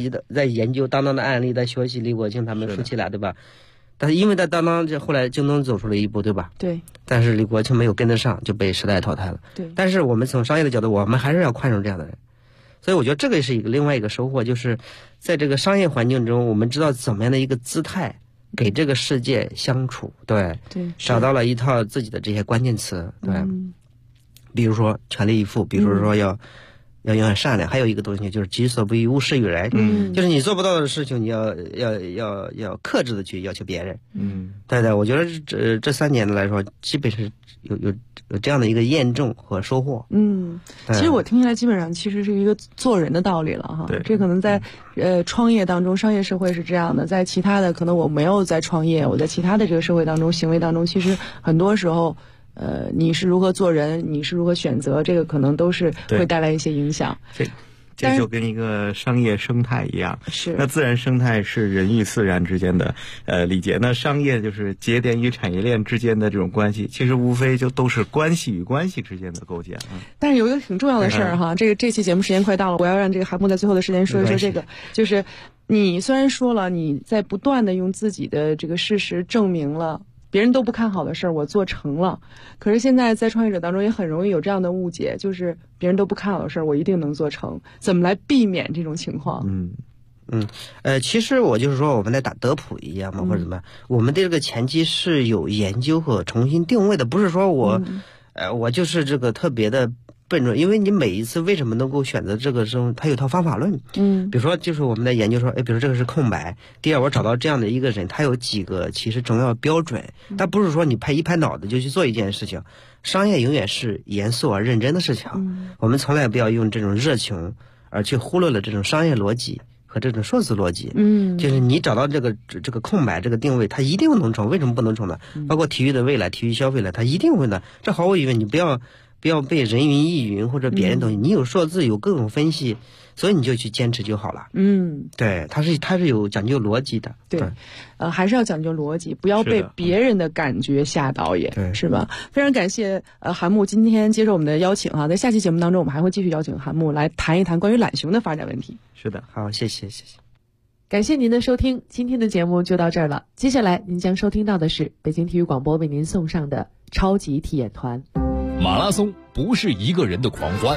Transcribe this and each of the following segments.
在研究当当的案例，在学习李国庆他们夫妻俩，对吧？但是因为在当当这后来京东走出了一步，对吧？ 对。 但是李国庆没有跟得上，就被时代淘汰了。 对。 但是我们从商业的角度，我们还是要宽容这样的人。所以我觉得这个是另外一个收获，就是在这个商业环境中，我们知道怎么样的一个姿态给这个世界相处，对，找到了一套自己的这些关键词，对，比如说全力以赴，比如说要永远善良，还有一个东西就是己所不欲，勿施于人，就是你做不到的事情，你要克制的去要求别人，对，我觉得这3年的来说，基本是有这样的一个验证和收获。 其实我听起来基本上其实是一个做人的道理了哈。这可能在创业当中，商业社会是这样的，在其他的可能我没有在创业，我在其他的这个社会当中行为当中，其实很多时候你是如何做人，你是如何选择，这个可能都是会带来一些影响。 这就跟一个商业生态一样， 是那自然生态是人与自然之间的理解，那商业就是节点与产业链之间的这种关系，其实无非就都是关系与关系之间的构建。 但是有一个挺重要的事儿哈，这期节目时间快到了，我要让这个韩木在最后的时间说一说这个，就是你虽然说了你在不断的用自己的这个事实证明了别人都不看好的事儿我做成了，可是现在在创业者当中也很容易有这样的误解，就是别人都不看好的事儿我一定能做成，怎么来避免这种情况？ 其实我就是说我们在打德普一样嘛，或者怎么样，我们对这个前期是有研究和重新定位的，不是说我就是这个特别的笨拙，因为你每一次为什么能够选择这个时候，它有套方法论。比如说就是我们在研究说，比如说这个是空白。第二，我找到这样的一个人，他有几个其实重要标准，但不是说你一拍脑子就去做一件事情。商业永远是严肃而认真的事情，我们从来不要用这种热情而去忽略了这种商业逻辑和这种数字逻辑。就是你找到这个空白这个定位，它一定能成，为什么不能成呢？包括体育的未来，体育消费了，它一定会的，这毫无疑问，你不要被人云亦云或者别人东西，你有数字有各种分析，所以你就去坚持就好了。对，它是有讲究逻辑的。 对，还是要讲究逻辑，不要被别人的感觉吓倒也，是吧？非常感谢韩木今天接受我们的邀请哈，在下期节目当中，我们还会继续邀请韩木来谈一谈关于懒熊的发展问题。 是的， 好，谢谢。 感谢您的收听，今天的节目就到这儿了。接下来您将收听到的是北京体育广播为您送上的超级体验团。 马拉松不是一个人的狂欢，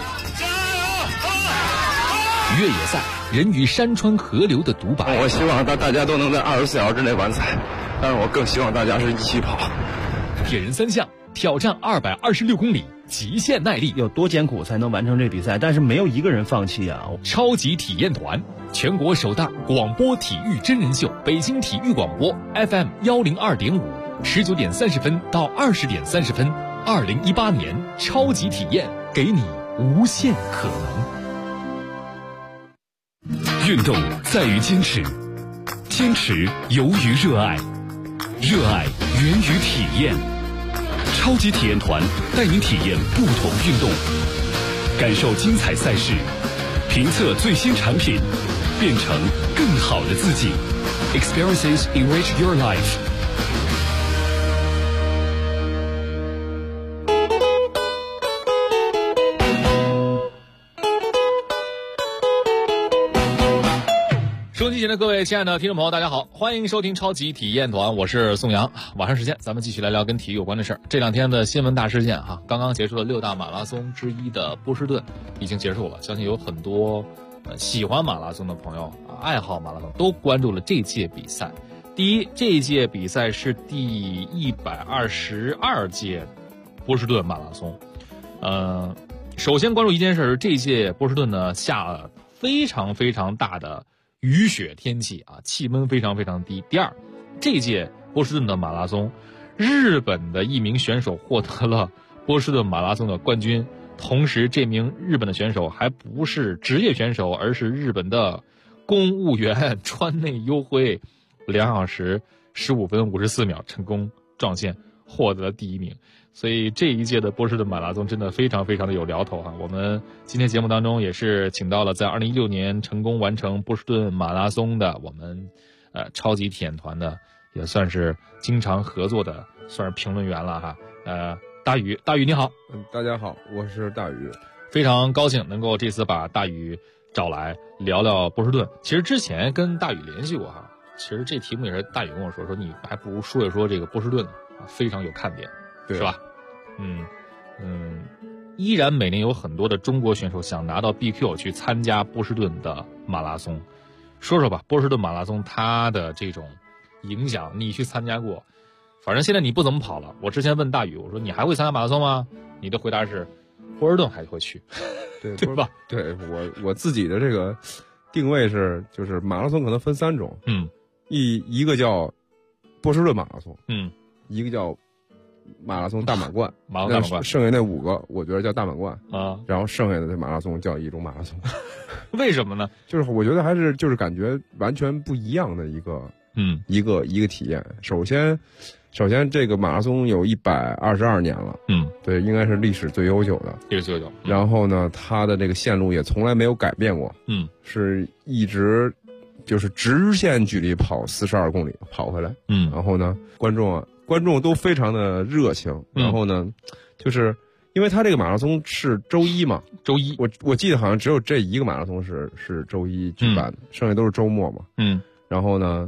越野赛人与山川河流的独白。 我希望大家都能在24小时之内完赛，但是我更希望大家是一起跑。 铁人3项挑战226公里，极限耐力， 有多艰苦才能完成这比赛，但是没有一个人放弃啊！ 超级体验团，全国首大广播体育真人秀，北京体育广播 FM 102.5，19点30分到20点30分。2018年超级体验，给你无限可能。运动在于坚持，坚持由于热爱，热爱源于体验。超级体验团带您体验不同运动，感受精彩赛事，评测最新产品，变成更好的自己。Experiences enrich your life。 收音机前的各位亲爱的听众朋友，大家好，欢迎收听超级体验团，我是宋阳。晚上时间，咱们继续来聊跟体育有关的事儿。这2天的新闻大事件刚刚结束了6大马拉松之一的波士顿已经结束了，相信有很多喜欢马拉松的朋友爱好马拉松都关注了这届比赛。第一，这届比赛是第122届波士顿马拉松。首先关注一件事，这届波士顿呢下了非常非常大的雨雪天气气温非常非常低。第二，这届波士顿的马拉松，日本的一名选手获得了波士顿马拉松的冠军，同时这名日本的选手还不是职业选手，而是日本的公务员，川内优辉2小时15分54秒成功撞线，获得了第1名。所以这一届的波士顿马拉松真的非常非常的有聊头我们今天节目当中也是请到了在2016年成功完成波士顿马拉松的我们超级体验团的，也算是经常合作的，算是评论员了大宇你好。 大家好，我是大宇。 非常高兴能够这次把大宇找来聊聊波士顿。其实之前跟大宇联系过哈，其实这题目也是大宇跟我说你还不如说一说这个波士顿非常有看点，是吧？依然每年有很多的中国选手想拿到 BQ 去参加波士顿的马拉松。说说吧，波士顿马拉松它的这种影响，你去参加过，反正现在你不怎么跑了。我之前问大宇，我说你还会参加马拉松吗？你的回答是波士顿还会去，对吧？ 对，我自己的这个定位是，就是马拉松可能分3种，一个叫波士顿马拉松，一个叫马拉松大满贯，剩下那5个我觉得叫大满贯啊，然后剩下的这马拉松叫一种马拉松。 为什么呢？ 就是我觉得还是就是感觉完全不一样的一个体验。首先这个马拉松有122年了，对，应该是历史最悠久的， 历史最悠久。 然后呢，它的这个线路也从来没有改变过，是一直就是直线距离跑42公里跑回来，然后呢，观众都非常的热情，然后呢，就是因为他这个马拉松是周一嘛，周一我记得好像只有这一个马拉松是周一举办的，剩下都是周末嘛，然后呢，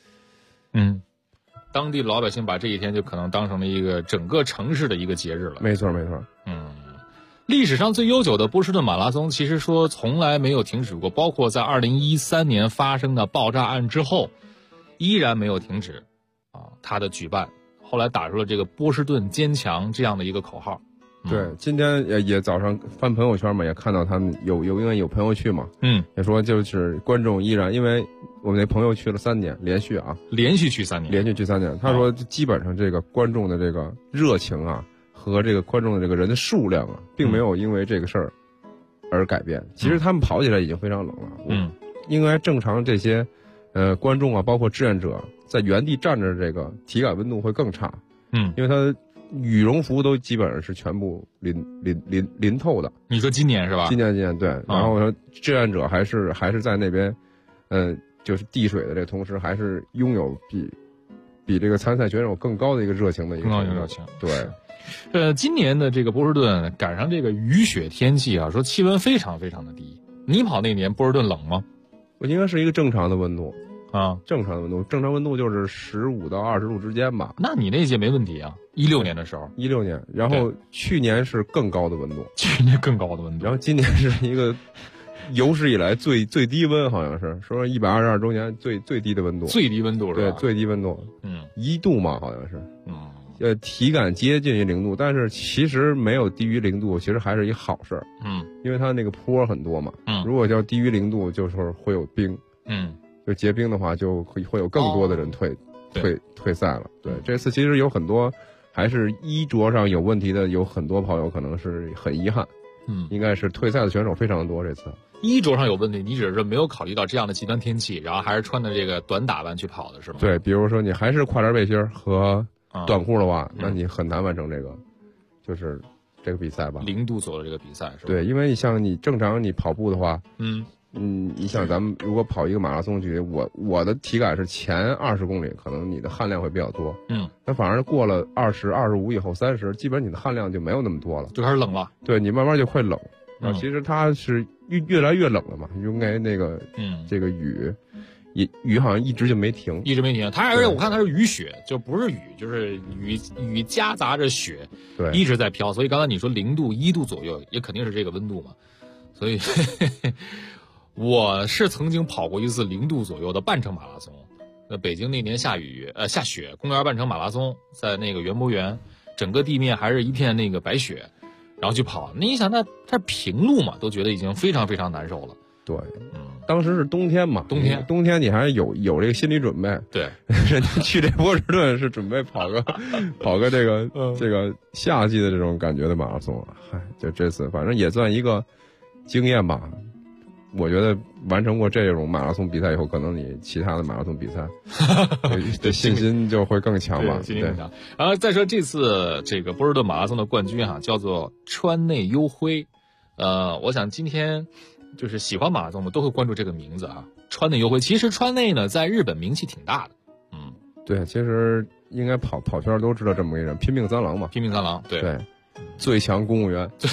当地老百姓把这一天就可能当成了一个整个城市的一个节日了。 没错。 历史上最悠久的波士顿马拉松，其实说从来没有停止过，包括在2013年发生的爆炸案之后，依然没有停止它的举办。后来打出了这个波士顿坚强这样的一个口号。 对，今天也早上翻朋友圈嘛，也看到他们因为有朋友去嘛，也说就是观众依然，因为我们那朋友去了3年，连续去3年，他说基本上这个观众的这个热情和这个观众的这个人的数量并没有因为这个事儿而改变。其实他们跑起来已经非常冷了，应该正常这些观众包括志愿者在原地站着，这个体感温度会更差，因为他羽绒服都基本上是全部淋透的。 你说今年是吧？ 今年对，然后说志愿者还是在那边，就是递水的这个同时，还是拥有比这个参赛选手更高的一个热情的一个热情。 对， 今年的这个波士顿赶上这个雨雪天气说气温非常非常的低。你跑那年波士顿冷吗？ 我应该是一个正常的温度。正常温度就是15到20度之间吧。 那你那届没问题啊？16年的时候 ，16年，然后去年是更高的温度，然后今年是一个有史以来最低温，好像是说122周年最低的温度， 最低温度是吧？ 对，最低温度，1度嘛，好像是，体感接近于0度，但是其实没有低于0度，其实还是一好事儿，因为它那个坡很多嘛，如果要低于0度，就是会有冰，就结冰的话，就会有更多的人退赛了。对，这次其实有很多还是衣着上有问题的，有很多朋友可能是很遗憾。应该是退赛的选手非常多。这次衣着上有问题，你只是没有考虑到这样的极端天气，然后还是穿的这个短打扮去跑的是吗？ 对，比如说你还是跨栏背心和短裤的话，那你很难完成这个，就是这个比赛吧。 0度左右的这个比赛是吧？ 对，因为像你正常你跑步的话，你像咱们如果跑一个马拉松距离，我的体感是前20公里可能你的汗量会比较多，但反而过了20、25以后30，基本你的汗量就没有那么多了， 就开始冷了。 对，你慢慢就会冷。其实它是越来越冷了嘛，因为那个这个雨好像一直就没停， 它而且我看它是雨雪，就不是雨，就是雨夹杂着雪， 对， 一直在飘。所以刚才你说0度1度左右，也肯定是这个温度嘛。所以我是曾经跑过一次0度左右的半程马拉松。北京那年下雪，公园半程马拉松，在那个园博园，整个地面还是一片那个白雪，然后去跑。那你想，它是平路嘛，都觉得已经非常非常难受了。 对，当时是冬天嘛，冬天你还有这个心理准备。 对， 人家去这波士顿是准备跑个这个夏季的这种感觉的马拉松。就这次反正也算一个经验吧。我觉得完成过这种马拉松比赛以后，可能你其他的马拉松比赛对信心就会更强吧。 信心更强。然后再说这次这个波士顿马拉松的冠军叫做川内优辉。我想今天就是喜欢马拉松的都会关注这个名字川内优辉。其实川内呢在日本名气挺大的。 对，其实应该跑圈都知道这么一个人，拼命三郎嘛。 拼命三郎，对， 最强公务员。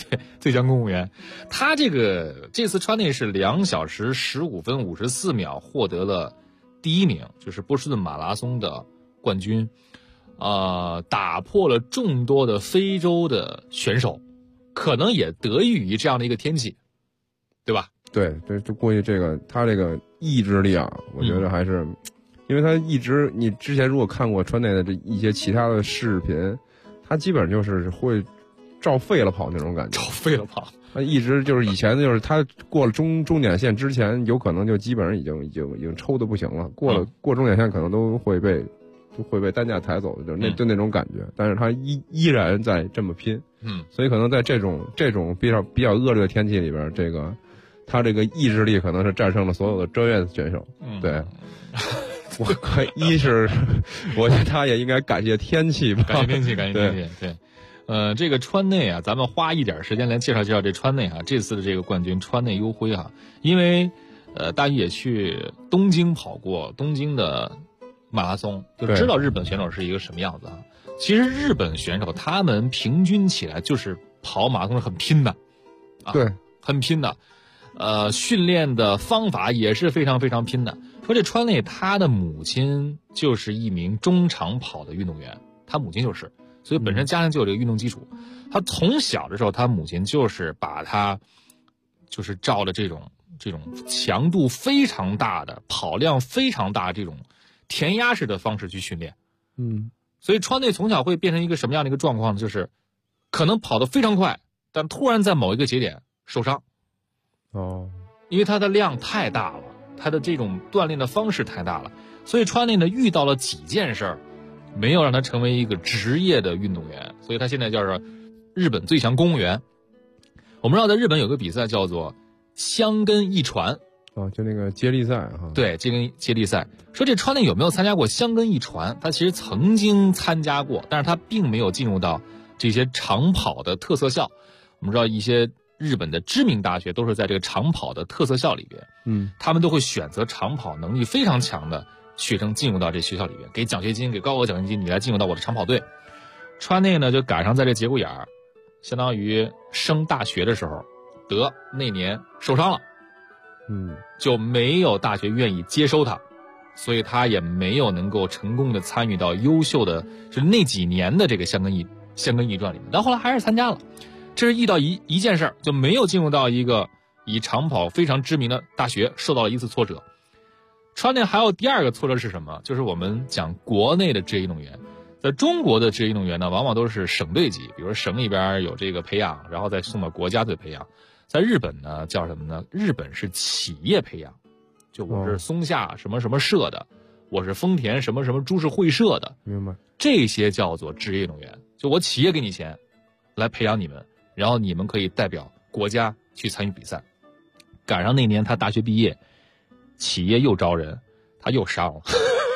对，最强公务员。他这次川内是2小时15分54秒获得了第1名，就是波士顿马拉松的冠军，打破了众多的非洲的选手，可能也得益于这样的一个天气，对吧？ 对，就估计他这个意志力啊，我觉得还是，因为他一直，你之前如果看过川内的这一些其他的视频，他基本就是会照废了跑那种感觉， 照废了跑。 他一直就是以前就是他过了终点线之前，有可能就基本上已经抽的不行了，过终点线可能都会被担架抬走的，就那种感觉。但是他依然在这么拼，所以可能在这种比较恶劣的天气里边，他这个意志力可能是战胜了所有的专业的选手。对，我觉得他也应该感谢天气吧， 感谢天气，对。这个川内啊，咱们花一点时间来介绍这川内啊，这次的这个冠军川内优辉啊，因为大宇也去东京跑过东京的马拉松，就知道日本选手是一个什么样子啊。其实日本选手他们平均起来就是跑马拉松是很拼的， 对， 很拼的。训练的方法也是非常非常拼的。说这川内他的母亲就是一名中长跑的运动员，他母亲就是。所以本身家庭就有这个运动基础，他从小的时候，他母亲就是把他，就是照着这种强度非常大的、跑量非常大这种填鸭式的方式去训练。所以川内从小会变成一个什么样的一个状况呢？就是可能跑得非常快，但突然在某一个节点受伤。因为他的量太大了，他的这种锻炼的方式太大了，所以川内呢遇到了几件事儿。没有让他成为一个职业的运动员，所以他现在叫做日本最强公务员。我们知道在日本有个比赛叫做箱根驿传， 就那个接力赛哈。 对，接力赛。说这川内有没有参加过箱根驿传？他其实曾经参加过，但是他并没有进入到这些长跑的特色校。我们知道一些日本的知名大学都是在这个长跑的特色校里边，他们都会选择长跑能力非常强的学生进入到这学校里边，给奖学金，给高额奖学金，你来进入到我的长跑队。川内呢就赶上在这节骨眼儿，相当于升大学的时候，那年受伤了，就没有大学愿意接收他，所以他也没有能够成功的参与到优秀的，就是那几年的这个箱根驿传里面。但后来还是参加了，这是遇到一件事儿，就没有进入到一个以长跑非常知名的大学，受到了一次挫折。川内还有第二个挫折是什么？就是我们讲国内的职业运动员，在中国的职业运动员呢，往往都是省队级，比如说省里边有这个培养，然后再送到国家队培养。在日本呢，叫什么呢？日本是企业培养，就我是松下什么什么社的，我是丰田什么什么株式会社的， 明白？ 这些叫做职业运动员，就我企业给你钱来培养你们，然后你们可以代表国家去参与比赛。赶上那年他大学毕业，企业又招人，他又伤了，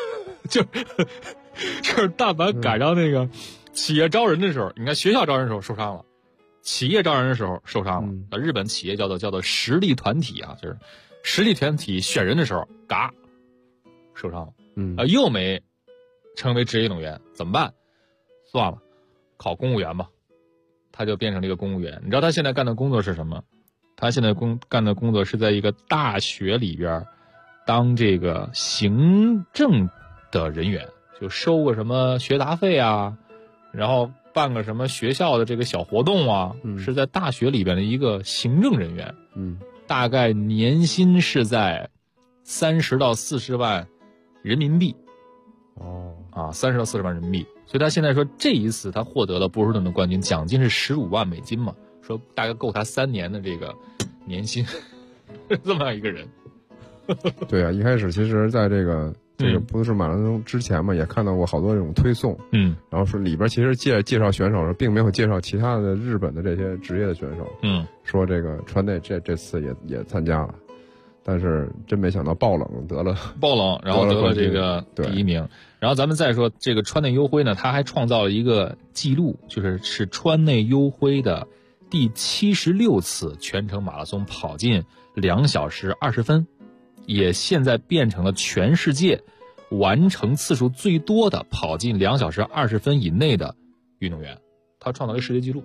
就是但凡赶上那个企业招人的时候，你看学校招人的时候受伤了，企业招人的时候受伤了。日本企业叫做实力团体啊，就是实力团体选人的时候，嘎受伤了，又没成为职业运动员，怎么办？算了，考公务员吧。他就变成了一个公务员。你知道他现在干的工作是什么？他现在干的工作是在一个大学里边当这个行政的人员，就收个什么学杂费啊，然后办个什么学校的这个小活动啊，是在大学里边的一个行政人员。大概年薪是在30到40万人民币。30到40万人民币。所以他现在说这一次他获得了波士顿的冠军，奖金是15万美金嘛，说大概够他3年的这个年薪，这么样一个人。 对啊，一开始其实在这个不是马拉松之前嘛，也看到过好多这种推送，然后说里边其实介绍选手并没有介绍其他的日本的这些职业的选手，说这个川内这次也参加了，但是真没想到爆冷， 然后得了这个第1名。然后咱们再说这个川内优辉呢，他还创造了一个记录，是川内优辉的第76次全程马拉松跑进2小时20分，也现在变成了全世界完成次数最多的跑进2小时20分以内的运动员，他创造了世界纪录。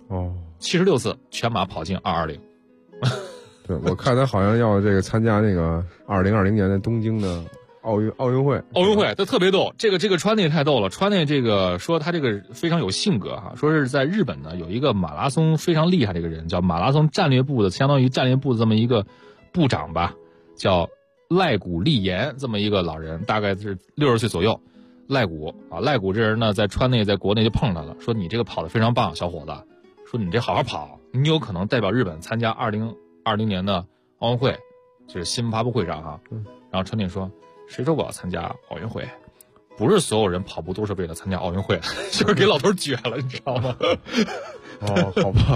76次全马跑进220。 对，我看他好像要这个参加那个2020年的东京的奥运会， 他特别逗。这个川内太逗了，川内这个说他这个非常有性格哈，说是在日本呢有一个马拉松非常厉害的一个人，叫马拉松战略部的，相当于战略部的这么一个部长吧，叫赖谷利彦，这么一个老人，大概是60岁左右。赖谷这人呢，在川内在国内就碰他了，说你这个跑得非常棒，小伙子，说你这好好跑，你有可能代表日本参加2020年的奥运会，就是新闻发布会上哈。然后川内说，谁说我要参加奥运会？不是所有人跑步都是为了参加奥运会，就是给老头撅了，你知道吗？ 好吧。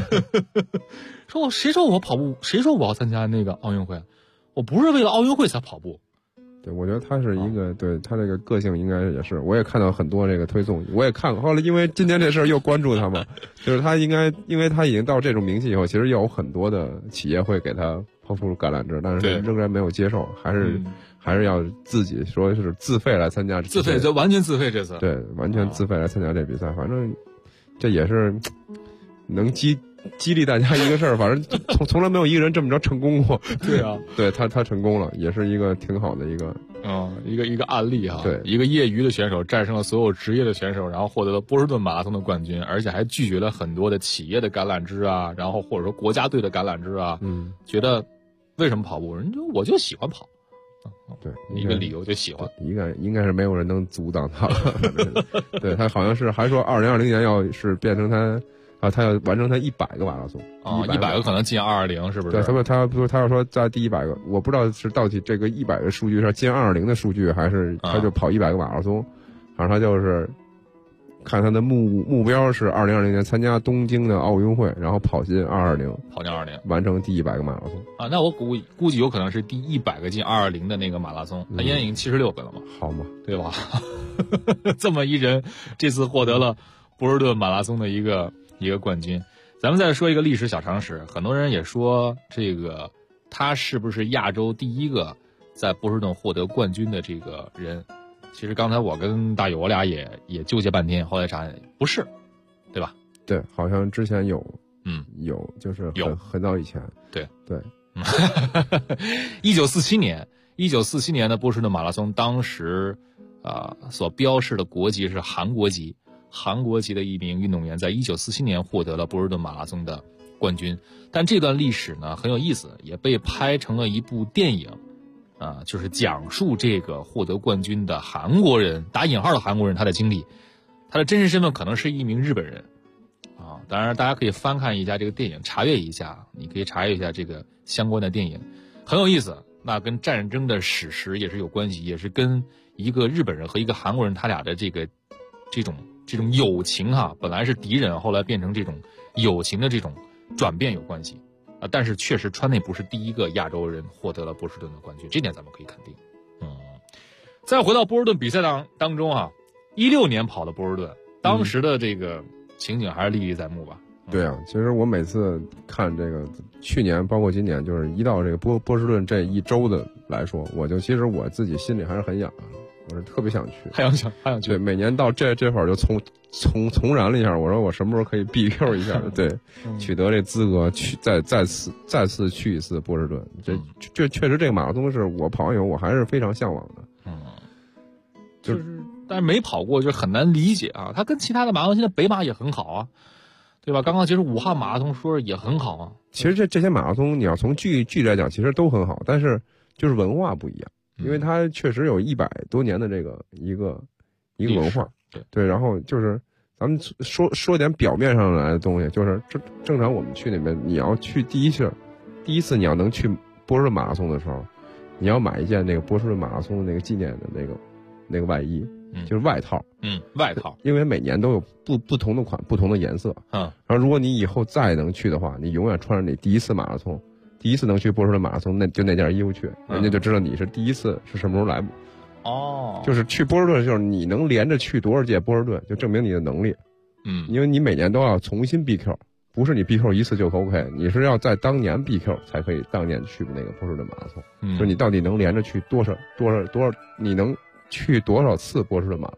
谁说我跑步？谁说我要参加那个奥运会？我不是为了奥运会才跑步。 对，我觉得他是一个，对他这个个性应该也是，我也看到很多这个推送，我也看过。后来因为今天这事儿又关注他嘛，就是他应该，因为他已经到这种名气以后，其实有很多的企业会给他抛出橄榄枝，但是仍然没有接受，还是要自己说是自费来参加， 自费就完全自费这次， 对，完全自费来参加这比赛，反正这也是能激励大家一个事儿，反正从来没有一个人这么着成功过。 对啊， 对他成功了，也是一个挺好的一个一个案例哈。 对， 一个业余的选手战胜了所有职业的选手，然后获得了波士顿马拉松的冠军，而且还拒绝了很多的企业的橄榄枝啊，然后或者说国家队的橄榄枝啊。觉得为什么跑步？我就喜欢跑。 对， 一个理由就喜欢。 应该是没有人能阻挡他。对，他好像是还说2020年要是变成他要完成他100个马拉松 100个可能进220，是不是？ 对，他要说在第100个，我不知道是到底这个100个数据是进220的数据，还是他就跑100个马拉松。反正他就是看他的目标是2020年参加东京的奥运会，然后跑进220，完成第100个马拉松啊。那我估计有可能是第100个进220的那个马拉松，他现在已经76个了嘛， 好嘛， 对吧？这么一人，这次获得了波士顿马拉松的一个冠军。咱们再说一个历史小常识，很多人也说这个他是不是亚洲第一个在波士顿获得冠军的这个人？其实刚才我跟大友我俩也纠结半天，后来查不是，对吧？ 对，好像之前有，就是很早以前， 对。 1947 年的波士顿马拉松，当时所标示的国籍是韩国籍的一名运动员，在1947年获得了波士顿马拉松的冠军。但这段历史呢很有意思，也被拍成了一部电影。就是讲述这个获得冠军的韩国人，打引号的韩国人，他的经历，他的真实身份可能是一名日本人当然大家可以翻看一下这个电影，查阅一下，你可以查阅一下这个相关的电影，很有意思。那跟战争的史实也是有关系，也是跟一个日本人和一个韩国人他俩的这种友情本来是敌人，后来变成这种友情的这种转变有关系。但是确实川内不是第一个亚洲人获得了波士顿的冠军，这点咱们可以肯定。再回到波士顿比赛当中16年跑的波士顿，当时的这个情景还是历历在目吧？ 对啊，其实我每次看这个去年包括今年，就是一到这个波士顿这一周的来说，其实我自己心里还是很痒，我是特别想去， 还想去。 对，每年到这会儿就重燃了一下，我说我什么时候可以 BQ 一下？对，取得这资格，再次去一次波士顿。这确实这个马拉松是我跑完以后我还是非常向往的。 但是没跑过就很难理解它跟其他的马拉松，现在北马也很好对吧？刚刚其实武汉马拉松说也很好其实这些马拉松你要从距离来讲，其实都很好，但是就是文化不一样，因为它确实有100多年的这个一个文化。对，然后就是咱们说点表面上来的东西，就是正常我们去那边，你要去第一次你要能去波士顿马拉松的时候，你要买一件那个波士顿马拉松的那个纪念的那个外衣，就是外套。 外套， 因为每年都有不同的款、不同的颜色。然后如果你以后再能去的话，你永远穿着你第一次马拉松，第一次能去波士顿马拉松，那件衣服去，人家就知道你是第一次是什么时候来。就是去波士顿，就是你能连着去多少届波士顿，就证明你的能力。因为你每年都要重新 BQ， 不是你 BQ 一次就 OK， 你是要在当年 BQ 才可以当年去那个波士顿马拉松。就是你到底能连着去多少，你能去多少次波士顿马拉松，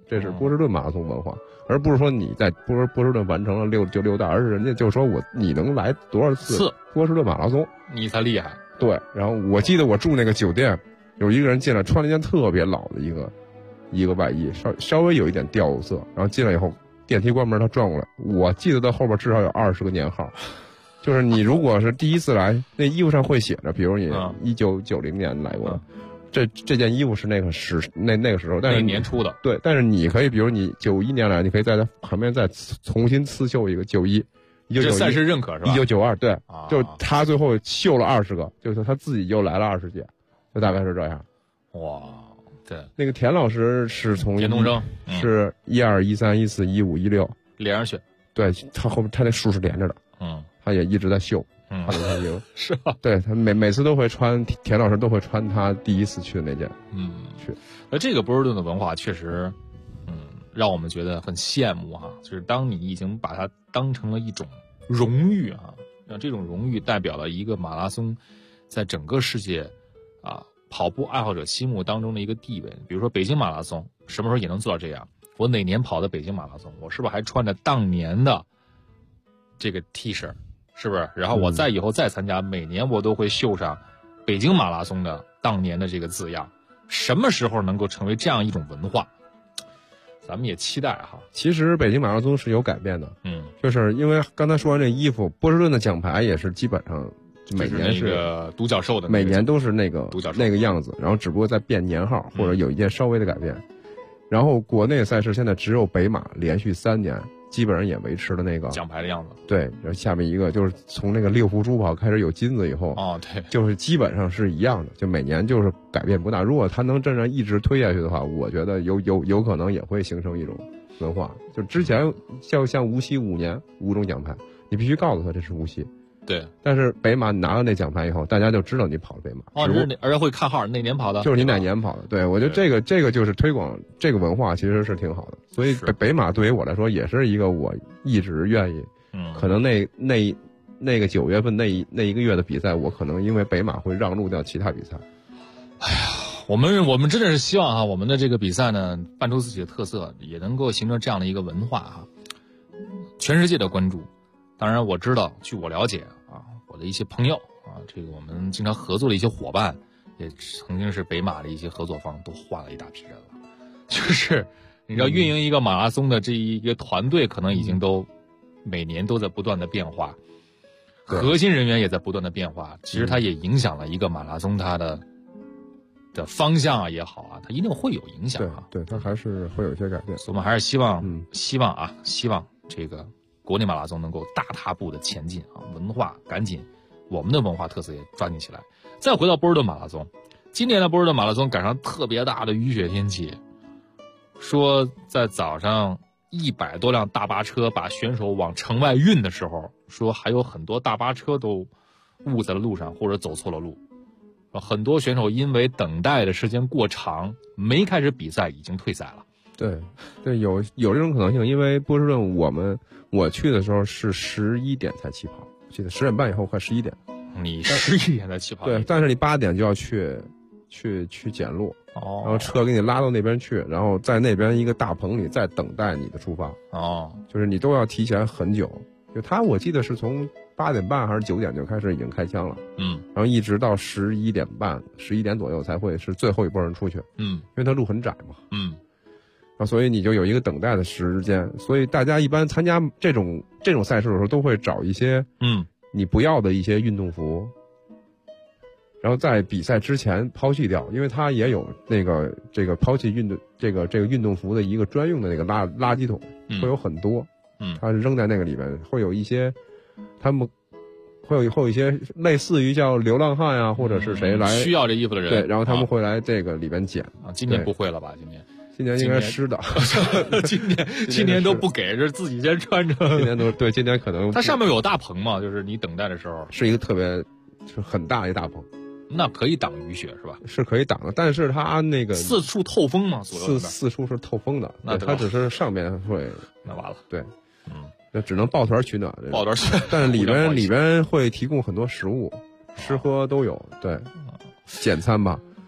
这是波士顿马拉松文化，而不是说你在波士顿完成了6代，而是人家就说你能来多少次波士顿马拉松， 你才厉害。 对，然后我记得我住那个酒店，有一个人进来穿了一件特别老的一个外衣，稍微有一点掉色，然后进来以后电梯关门，他转过来，我记得他后边至少有20个年号。就是你如果是第一次来，那衣服上会写着，比如你1990年来过，这件衣服是那个那个时候，但是年初的， 对，但是你可以，比如你91年来，你可以在它旁边再重新刺绣一个91， 这赛事认可是吧 ？1992，对，就他最后绣了20个，就是他自己又来了20届，就大概是这样。 哇，对， 那个田老师是从田东升是12、13、14、15、16 连着选， 对他后面他那数是连着的，他也一直在绣。 是吧？ 对，他每次都会穿，田老师都会穿他第一次去的那件，去。 而这个波士顿的文化确实，让我们觉得很羡慕哈。就是当你已经把它当成了一种荣誉啊，让这种荣誉代表了一个马拉松在整个世界跑步爱好者心目当中的一个地位。比如说北京马拉松，什么时候也能做到这样？我哪年跑的北京马拉松，我是不是还穿着当年的这个 T 恤？是不是？然后我以后再参加，每年我都会绣上北京马拉松的当年的这个字样。什么时候能够成为这样一种文化？咱们也期待哈。 其实北京马拉松是有改变的，就是因为刚才说完这衣服，波士顿的奖牌也是基本上每年是个独角兽的， 每年都是那个独角兽那个样子，然后只不过在变年号或者有一件稍微的改变。然后国内赛事现在只有北马连续3年。基本上也维持了那个奖牌的样子。 对，然后下面一个就是从那个6福珠跑开始有金子以后， 对， 就是基本上是一样的，就每年就是改变不大。如果他能这样一直推下去的话，我觉得有可能也会形成一种文化。就之前像无锡5年5种奖牌，你必须告诉他这是无锡。 对， 但是北马拿了那奖牌以后，大家就知道你跑了北马。 而且会看号，哪年跑的？ 就是你哪年跑的。对，我觉得这个就是推广这个文化，其实是挺好的。所以北马对于我来说也是一个我一直愿意。可能那个9月份那一个月的比赛，我可能因为北马会让路掉其他比赛。 哎呀，我们真的是希望我们的这个比赛呢，办出自己的特色，也能够形成这样的一个文化全世界的关注。当然，我知道，据我了解我的一些朋友这个我们经常合作的一些伙伴，也曾经是北马的一些合作方，都换了一大批人了。就是你知道，运营一个马拉松的这一个团队，可能已经都每年都在不断的变化，核心人员也在不断的变化。其实它也影响了一个马拉松它的方向也好它一定会有影响对，它还是会有一些改变。 所以我们还是希望这个国内马拉松能够大踏步的前进文化赶紧，我们的文化特色也抓紧起来。再回到波士顿马拉松，今年的波士顿马拉松赶上特别大的雨雪天气，说在早上100多辆大巴车把选手往城外运的时候，说还有很多大巴车都误在了路上或者走错了路，很多选手因为等待的时间过长，没开始比赛已经退赛了。 对，有这种可能性，因为波士顿我去的时候是11点才起跑，记得10点半以后快11点。 你11点才起跑？ 对，但是你8点就要去检录，然后车给你拉到那边去，然后在那边一个大棚里再等待你的出发。就是你都要提前很久。就我记得是从8点半还是9点就开始已经开枪了，然后一直到11点半、11点左右才会是最后一波人出去，因为它路很窄嘛，然后所以你就有一个等待的时间，所以大家一般参加这种赛事的时候都会找一些你不要的一些运动服，然后在比赛之前抛弃掉，因为它也有这个抛弃这个运动服的一个专用的那个垃圾桶，会有很多，它扔在那个里面，会有一些他们会有一些类似于叫流浪汉呀，或者是谁来需要这衣服的人， 对，然后他们会来这个里边捡。 今年不会了吧？ 今年应该湿的， 今年都不给，是自己先穿着。 今年都对，今年可能它上面有大棚嘛，就是你等待的时候是一个特别是很大一大棚， 那可以挡雨雪是吧？ 是可以挡的，但是它那个四处透风嘛，所有的四处是透风的， 那它只是上面会那完了， 对，那只能抱团取暖， 抱团取暖， 但是里边会提供很多食物，吃喝都有，对，简餐吧。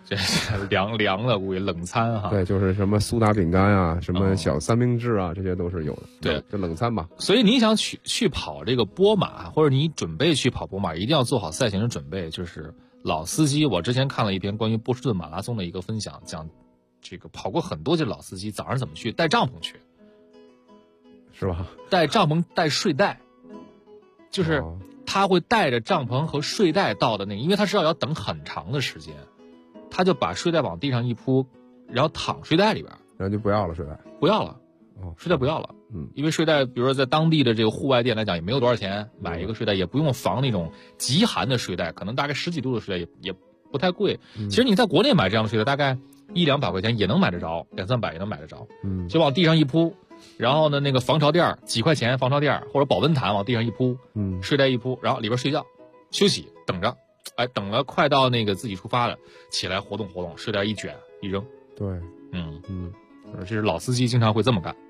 这是凉的，估计冷餐哈。 对，就是什么苏打饼干啊，什么小三明治啊，这些都是有的。 对， 就冷餐吧。 所以你想去跑这个波马，或者你准备去跑波马，一定要做好赛前的准备。就是老司机，我之前看了一篇关于波士顿马拉松的一个分享，讲这个跑过很多届老司机早上怎么去，带帐篷去， 是吧？ 带帐篷，带睡袋，就是他会带着帐篷和睡袋到的那个，因为他知道要等很长的时间。他就把睡袋往地上一铺，然后躺睡袋里边， 然后就不要了睡袋， 不要了，睡袋不要了，因为睡袋，比如说在当地的这个户外店来讲，也没有多少钱，买一个睡袋也不用防那种极寒的睡袋，可能大概10几度的睡袋也不太贵。其实你在国内买这样的睡袋，大概100-200块钱也能买得着，200-300也能买得着，就往地上一铺，然后呢那个防潮垫几块钱防潮垫或者保温毯往地上一铺，睡袋一铺，然后里边睡觉休息等着。等了快到那个自己出发了，起来活动活动，睡袋一卷一扔。 对， 这是老司机经常会这么干。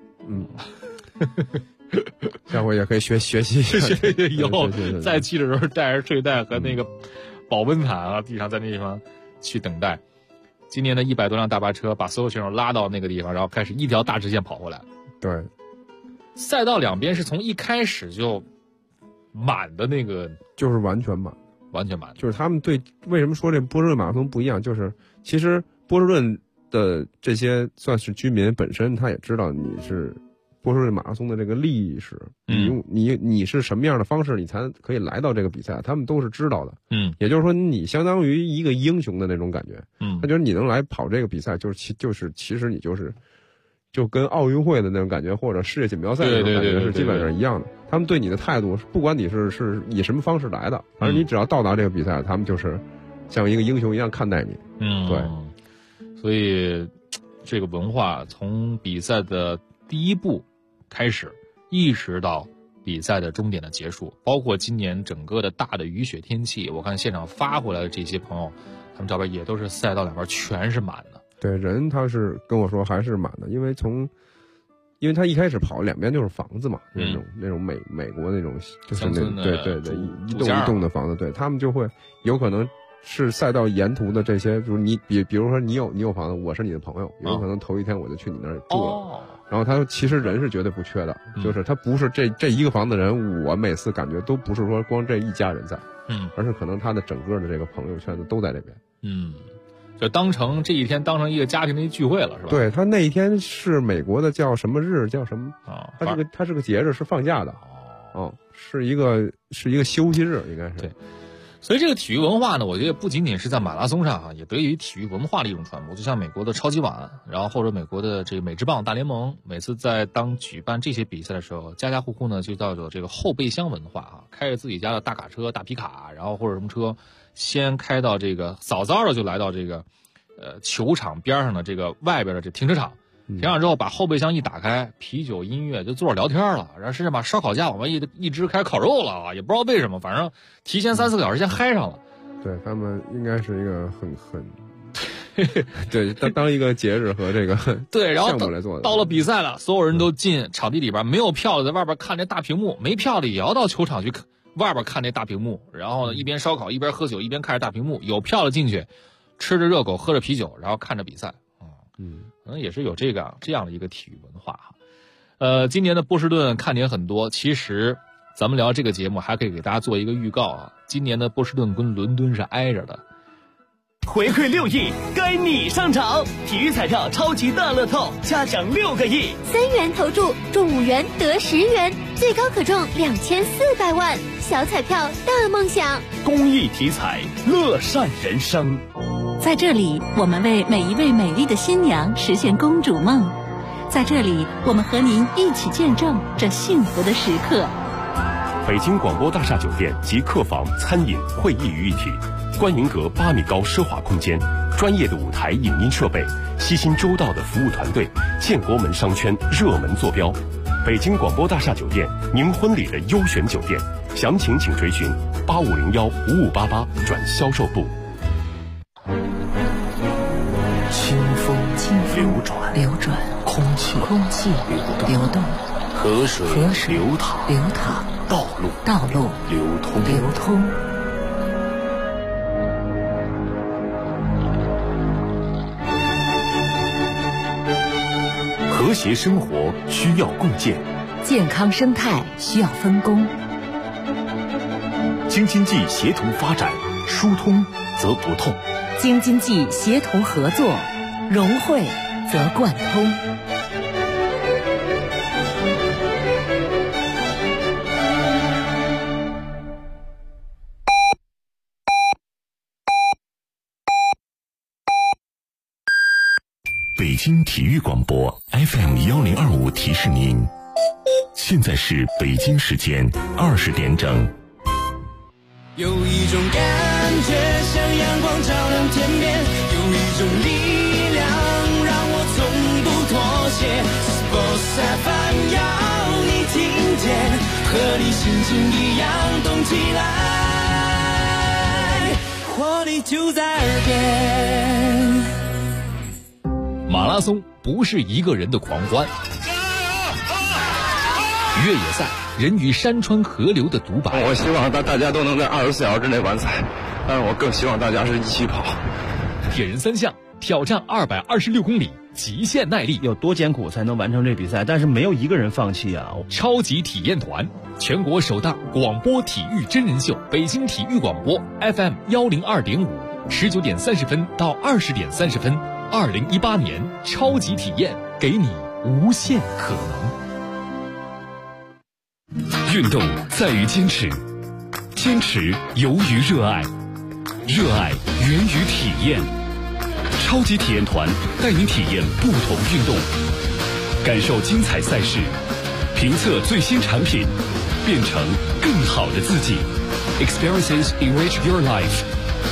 下回也可以学习以后再去的时候带着睡袋和那个保温毯啊，地上在那地方去等待。今年的100多辆大巴车把所有选手拉到那个地方，然后开始一条大直线跑回来。 对， 赛道两边是从一开始就满的那个， 就是完全满。就是他们对为什么说这波士顿马拉松不一样，就是其实波士顿的这些算是居民本身，他也知道你是波士顿马拉松的这个历史，你是什么样的方式，你才可以来到这个比赛，他们都是知道的。也就是说你相当于一个英雄的那种感觉。他觉得你能来跑这个比赛，其实你就跟奥运会的那种感觉，或者世界锦标赛那种感觉是基本上一样的。他们对你的态度，不管你是以什么方式来的，反正你只要到达这个比赛，他们就是像一个英雄一样看待你。对。 所以这个文化从比赛的第一步开始，一直到比赛的终点的结束，包括今年整个的大的雨雪天气，我看现场发回来的这些朋友，他们照片也都是赛道两边全是满的。 对，人他是跟我说还是满的，因为他一开始跑两边就是房子嘛，那种美国那种就是那对一栋一栋的房子，对，他们就会有可能是赛道沿途的这些，就是比如说你有房子，我是你的朋友，有可能头一天我就去你那儿住了，然后他其实人是绝对不缺的，就是他不是这一个房子的人，我每次感觉都不是说光这一家人在，而是可能他的整个的这个朋友圈子都在这边， 就这一天当成一个家庭的聚会了，是吧？ 对，他那一天是美国的叫什么日？叫什么？他是个节日，是放假的。是一个休息日，应该是。 对，所以这个体育文化呢，我觉得不仅仅是在马拉松上也得益于体育文化的一种传播。就像美国的超级碗，然后或者美国的这个美职棒大联盟，每次在举办这些比赛的时候，家家户户呢就叫做这个后备箱文化开着自己家的大卡车、大皮卡，然后或者什么车。先开到这个早的就来到这个球场边上的这个外边的这停车场，停上之后把后备箱一打开，啤酒音乐就坐着聊天了，然后甚至把烧烤架往外一支开烤肉了，也不知道为什么，反正提前3-4个小时先嗨上了。 对，他们应该是一个很对当一个节日和这个对，然后项目来做的。 到了比赛了，所有人都进场地里边，没有票的在外边看这大屏幕，没票的也要到球场去看。外边看这大屏幕，然后呢一边烧烤一边喝酒，一边看着大屏幕，有票的进去，吃着热狗喝着啤酒，然后看着比赛。可能也是有这样的一个体育文化哈。今年的波士顿看点很多，其实咱们聊这个节目还可以给大家做一个预告啊。今年的波士顿跟伦敦是挨着的。 回馈6亿，该你上场！体育彩票超级大乐透，加奖6个亿 ，3元投注中5元得10元，最高可中2400万。小彩票大梦想， 公益体彩，乐善人生。 在这里，我们为每一位美丽的新娘实现公主梦。在这里，我们和您一起见证这幸福的时刻。 北京广播大厦酒店集客房、餐饮、会议于一体，观云阁8米高奢华空间，专业的舞台影音设备，悉心周到的服务团队，建国门商圈热门坐标。北京广播大厦酒店，您婚礼的优选酒店，详情请垂询8501-5588转销售部。 清风流转，空气流动，河水流淌，道路流通。 和谐生活需要共建， 健康生态需要分工。 京津冀协同发展，疏通则不痛； 京津冀协同合作，融汇则贯通。 北京体育广播 FM1025提示您，现在是北京时间20点整。 有一种感觉像阳光照亮天边，有一种力量让我从不妥协。Sports FM 要你听见，和你心情一样动起来，活力就在耳边。 马拉松不是一个人的狂欢，越野赛人与山川河流的独白。 我希望大家都能在24小时之内完赛，但是我更希望大家是一起跑。 铁人三项挑战226公里，极限耐力， 有多艰苦才能完成这比赛？但是没有一个人放弃啊！ 超级体验团，全国首档广播体育真人秀，北京体育广播 FM102.5，19点30分到20点30分。2018年超级体验，给你无限可能。运动在于坚持，坚持由于热爱，热爱源于体验。超级体验团带您体验不同运动，感受精彩赛事，评测最新产品，变成更好的自己。Experiences enrich your life。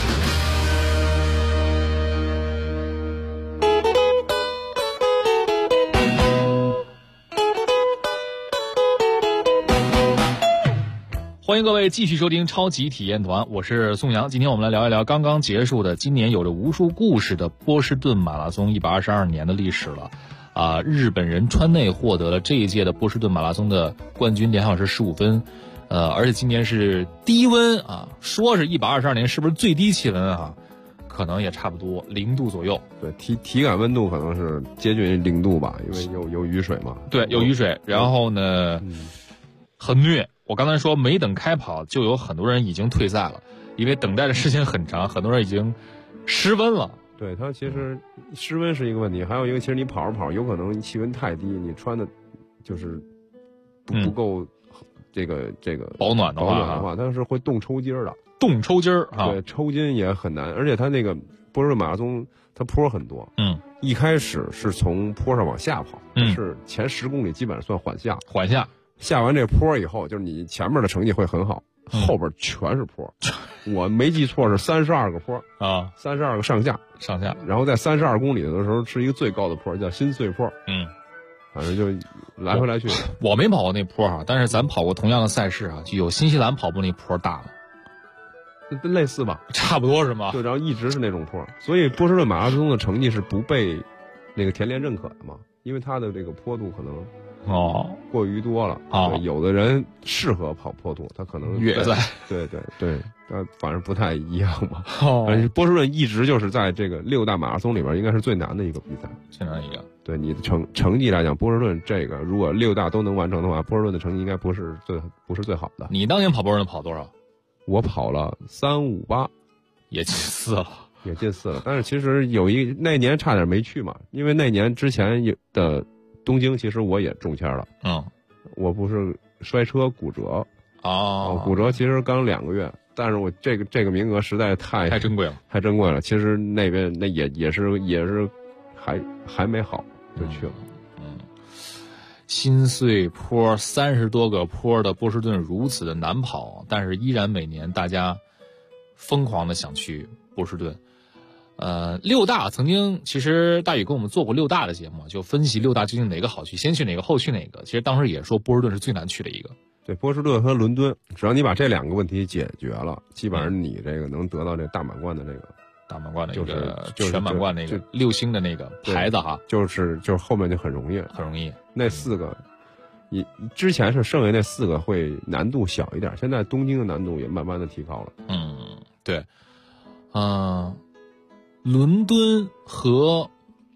欢迎各位继续收听超级体验团，我是宋阳。今天我们来聊一聊刚刚结束的今年有着无数故事的波士顿马拉松122年的历史了。日本人川内获得了这一届的波士顿马拉松的冠军，连续是15分。而且今年是低温啊，说是122年，是不是最低气温啊？可能也差不多0度左右。 对，体感温度可能是接近0度吧，因为有雨水嘛。 对，有雨水。然后呢，很虐。我刚才说没等开跑就有很多人已经退赛了，因为等待的时间很长，很多人已经失温了。 对，它其实失温是一个问题，还有一个其实你跑着跑有可能气温太低，你穿的就是不够这个保暖的话它是会冻抽筋的。 冻抽筋啊！ 对，抽筋也很难，而且它那个波士顿马拉松它坡很多，一开始是从坡上往下跑，是前10公里基本上算缓下。下完这坡以后，就是你前面的成绩会很好，后边全是坡。我没记错是32个坡啊，32个上下，然后在32公里的时候是一个最高的坡，叫新穗坡。反正就来回来去。 我没跑过那坡哈，但是咱跑过同样的赛事啊，就有新西兰跑步那坡大了。 类似吧， 差不多是吗？ 对，然后一直是那种坡，所以波士顿马拉松的成绩是不被那个田联认可的嘛，因为它的这个坡度可能过于多了有的人适合跑坡度，他可能越赛， 对，反正不太一样嘛。波士顿一直就是在这个6大马拉松里边应该是最难的一个比赛， 最难一个。 对你的成绩来讲，波士顿这个如果6大都能完成的话，波士顿的成绩应该不是最好的。 你当年跑波士顿跑多少？ 我跑了358， 也近4了。 但是其实那年差点没去嘛，因为那年之前的东京其实我也中签了。我不是摔车骨折骨折其实刚2个月，但是我这个名额实在太珍贵了， 其实那边那也是还没好就去了。 新穗坡30多个坡的波士顿如此的难跑，但是依然每年大家疯狂的想去波士顿。6大曾经其实大宇跟我们做过6大的节目，就分析6大究竟哪个好去，先去哪个后去哪个。其实当时也说波士顿是最难去的一个。 对，波士顿和伦敦，只要你把这2个问题解决了，基本上你这个能得到这大满贯的这个。 大满贯的一个全满贯那个6星的那个牌子哈， 就是后面就很容易。那4个，之前是剩下那4个会难度小一点，现在东京的难度也慢慢的提高了。 对，伦敦和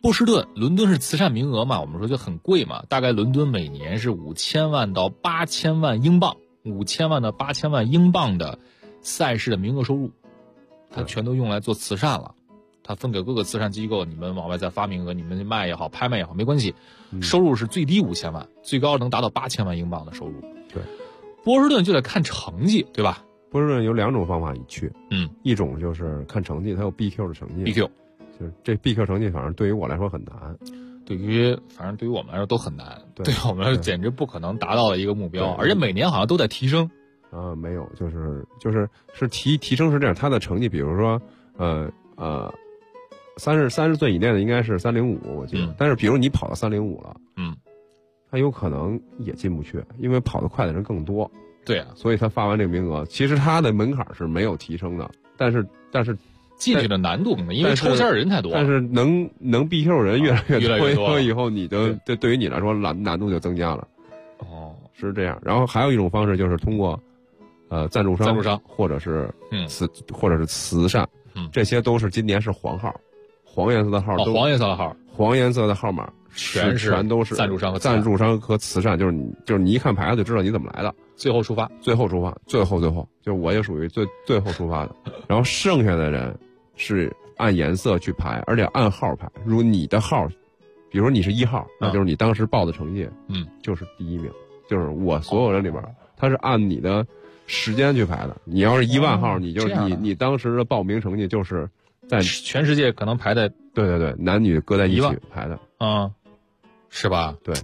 波士顿，伦敦是慈善名额嘛，我们说就很贵嘛，大概伦敦每年是5000万到8000万英镑，5000万到8000万英镑的赛事的名额收入，它全都用来做慈善了。它分给各个慈善机构，你们往外再发名额，你们卖也好，拍卖也好，没关系。收入是最低5000万，最高能达到8000万英镑的收入。 对， 波士顿就得看成绩，对吧？ 波士顿有2种方法你去，一种就是看成绩，它有 BQ 的成绩。 BQ， 就是这 BQ 成绩，反正对于我来说很难。 反正对于我们来说都很难，对我们来说简直不可能达到的一个目标，而且每年好像都在提升。 没有，就是提升是这样，他的成绩，比如说30岁以内的应该是305，我记得。但是比如你跑到305了，他有可能也进不去，因为跑得快的人更多。 对啊， 所以他发完这个名额，其实他的门槛是没有提升的，但是进去的难度，因为抽签的人太多了。 但是能 BQ 人越来越多， 以后你的这对于你来说难度就增加了。是这样。然后还有一种方式就是通过赞助商或者是慈善，这些都是今年是黄号，黄颜色的号都黄颜色的号码全都是赞助商和慈善，就是你一看牌子就知道你怎么来的。 最后出发， 最后，就是我也属于最后出发的。然后剩下的人是按颜色去排，而且按号排。如果你的号，比如说你是1号，那就是你当时报的成绩，就是第1名，就是我所有人里边，他是按你的时间去排的。你要是1万号，你就是你当时的报名成绩就是在全世界可能排在对，男女搁在一起排的是吧？ 对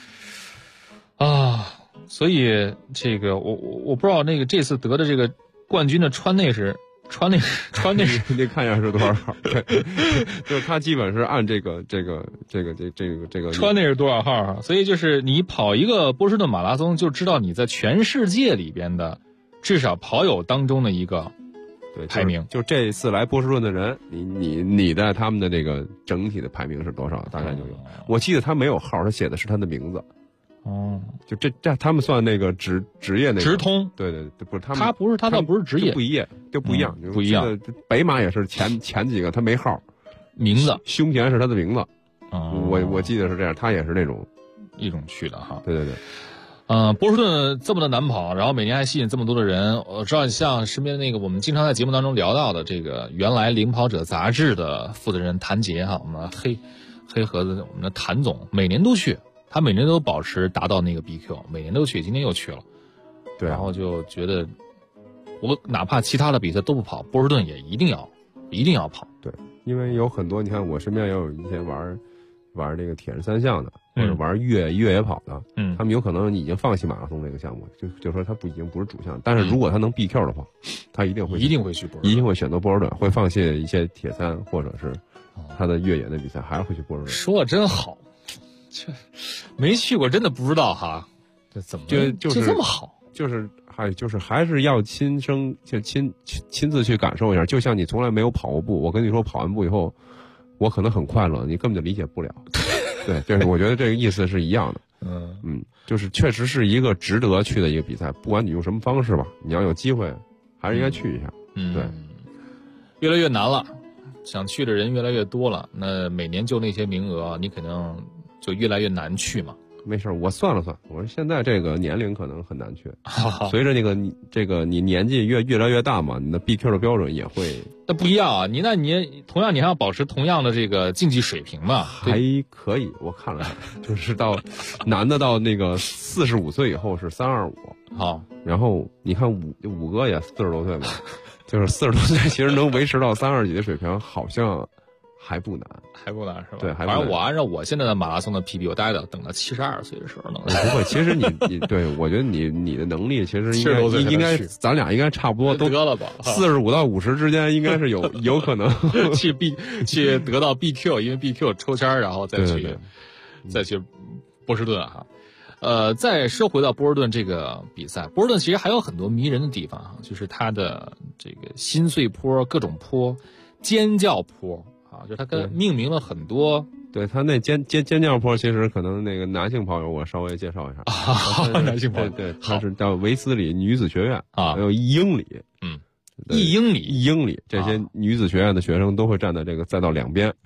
所以这个我不知道那个这次得的这个冠军的川内是你得看一下是多少号，就是他基本是按这个川内是多少号啊？所以就是你跑一个波士顿马拉松，就知道你在全世界里边的至少跑友当中的一个排名。 就这一次来波士顿的人，你在他们的这个整体的排名是多少？大概就有。我记得他没有号，他写的是他的名字。就这他们算那个职业那个直通， 对，不是他倒不是职业， 不一样，不一样。北马也是前几个他没号， 名字胸前是他的名字。我记得是这样，他也是那种一种去的哈。 对。 波士顿这么的难跑，然后每年还吸引这么多的人。我知道像身边那个我们经常在节目当中聊到的这个原来领跑者杂志的负责人谭杰哈，我们黑盒子我们的谭总每年都去。他每年都保持达到那个 BQ， 每年都去，今年又去了， 对， 然后就觉得我哪怕其他的比赛都不跑，波士顿也一定要跑。 对，因为有很多，你看我身边也有一些玩这个铁人3项的，或者玩越野跑的，他们有可能已经放弃马拉松这个项目，就说他已经不是主项，但是如果他能 BQ 的话，他一定会去波士顿，一定会选择波士顿，会放弃一些铁三或者是他的越野的比赛，还是会去波士顿。 说的真好。没去过，真的不知道哈。这怎么就这么好？ 就是还是要亲自去感受一下。就像你从来没有跑过步，我跟你说跑完步以后，我可能很快乐，你根本就理解不了。对，就是我觉得这个意思是一样的。就是确实是一个值得去的一个比赛，不管你用什么方式吧，你要有机会，还是应该去一下。对， 越来越难了，想去的人越来越多了，那每年就那些名额，你肯定就越来越难去嘛。 没事，我算了算，我说现在这个年龄可能很难去，随着你年纪越来越大嘛，你的 BQ 的标准也会。 那不一样啊，你同样你还要保持同样的这个竞技水平嘛？ 还可以，我看了看，就是男的到那个45岁以后是325， 好， 然后你看五哥也40多岁嘛，就是40多岁，其实能维持到320几的水平，好像。还不难是吧？ 对， 反正我按照我现在的马拉松的 PB， 我大概等到72岁的时候能。 不会，其实你对我觉得你的能力其实应该咱俩应该差不多都得了吧 ，45到50之间应该是有可能去得到 BQ， 因为 BQ 抽签然后再去波士顿哈。再说回到波士顿这个比赛，波士顿其实还有很多迷人的地方哈，就是它的这个心碎坡、各种坡、尖叫坡。就他命名了很多， 对他那尖叫坡，其实可能那个男性跑友我稍微介绍一下。 男性跑友对，他是叫维斯里女子学院啊，还有1英里 ，1英里， 这些女子学院的学生都会站在这个赛道两边，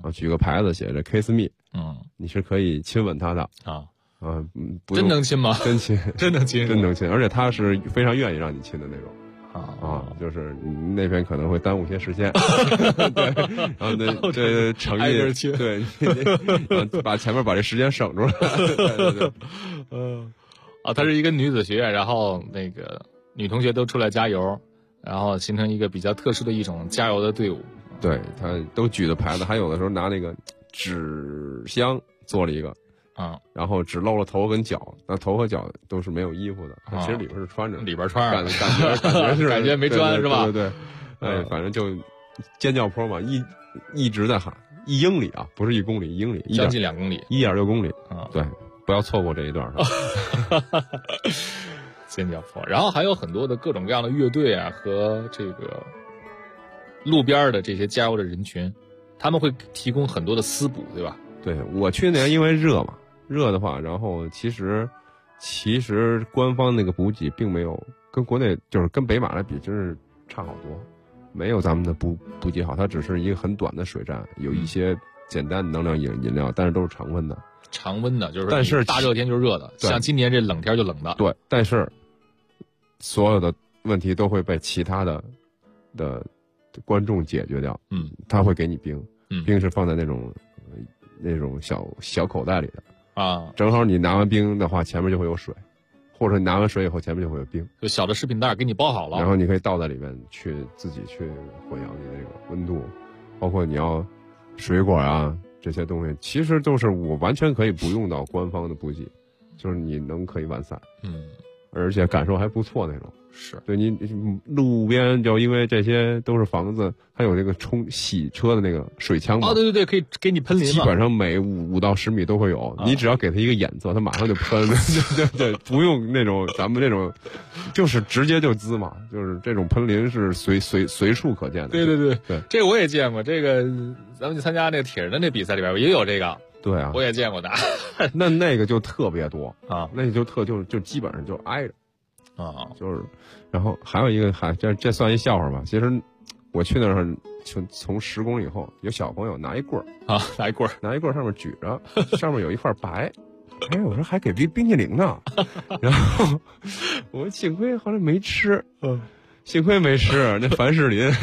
举个牌子写着 “Kiss me”， 你是可以亲吻他的真能亲吗？ 真亲， 真能亲， 真能亲，而且他是非常愿意让你亲的那种。就是你那边可能会耽误些时间，对，然后这诚意，对，把前面把这时间省出来，对， 它是一个女子学院，然后那个女同学都出来加油，然后形成一个比较特殊的一种加油的队伍。 对，他都举着牌子，还有的时候拿那个纸箱做了一个。然后只露了头跟脚，那头和脚都是没有衣服的，其实里边是穿着， 里边穿着， 感觉是感觉没穿是吧？ 对，反正就尖叫坡嘛，一直在喊1英里啊，不是1公里，1英里， 将近2公里 ，1.6公里对，不要错过这一段。 尖叫坡，然后还有很多的各种各样的乐队啊，和这个路边的这些加油的人群，他们会提供很多的私补，对吧？ 对，我去年因为热嘛。热的话，然后其实官方那个补给并没有跟国内就是跟北马来比，真是差好多，没有咱们的补给好。它只是一个很短的水站，有一些简单的能量饮料，但是都是常温的。 常温的，就是但是大热天就是热的，像今年这冷天就冷的。 对，但是所有的问题都会被其他的观众解决掉。他会给你冰，冰是放在那种小口袋里的。正好你拿完冰的话，前面就会有水，或者你拿完水以后，前面就会有冰， 就小的食品袋给你包好了， 然后你可以倒在里面去自己去混淆你那个温度，包括你要水果啊这些东西，其实都是我完全可以不用到官方的补给，就是你可以完散，而且感受还不错那种。 是对你路边就因为这些都是房子，它有那个洗车的那个水枪嘛。 对，可以给你喷淋嘛。 基本上每5到10米都会有，你只要给它一个眼色，它马上就喷。对，不用那种咱们那种，就是直接就滋嘛，就是这种喷淋是随处可见的。 对，这个我也见过，这个咱们去参加那个铁人的那比赛里边也有这个。 对啊， 我也见过的。 那个就特别多那就就基本上就挨着。就是，然后还有一个这算一笑话吧。其实我去那儿就从10公里以后，有小朋友拿一棍儿拿一棍儿上面举着，上面有一块白。我说还给冰淇淋呢。然后我幸亏后来没吃，幸亏没吃那凡士林。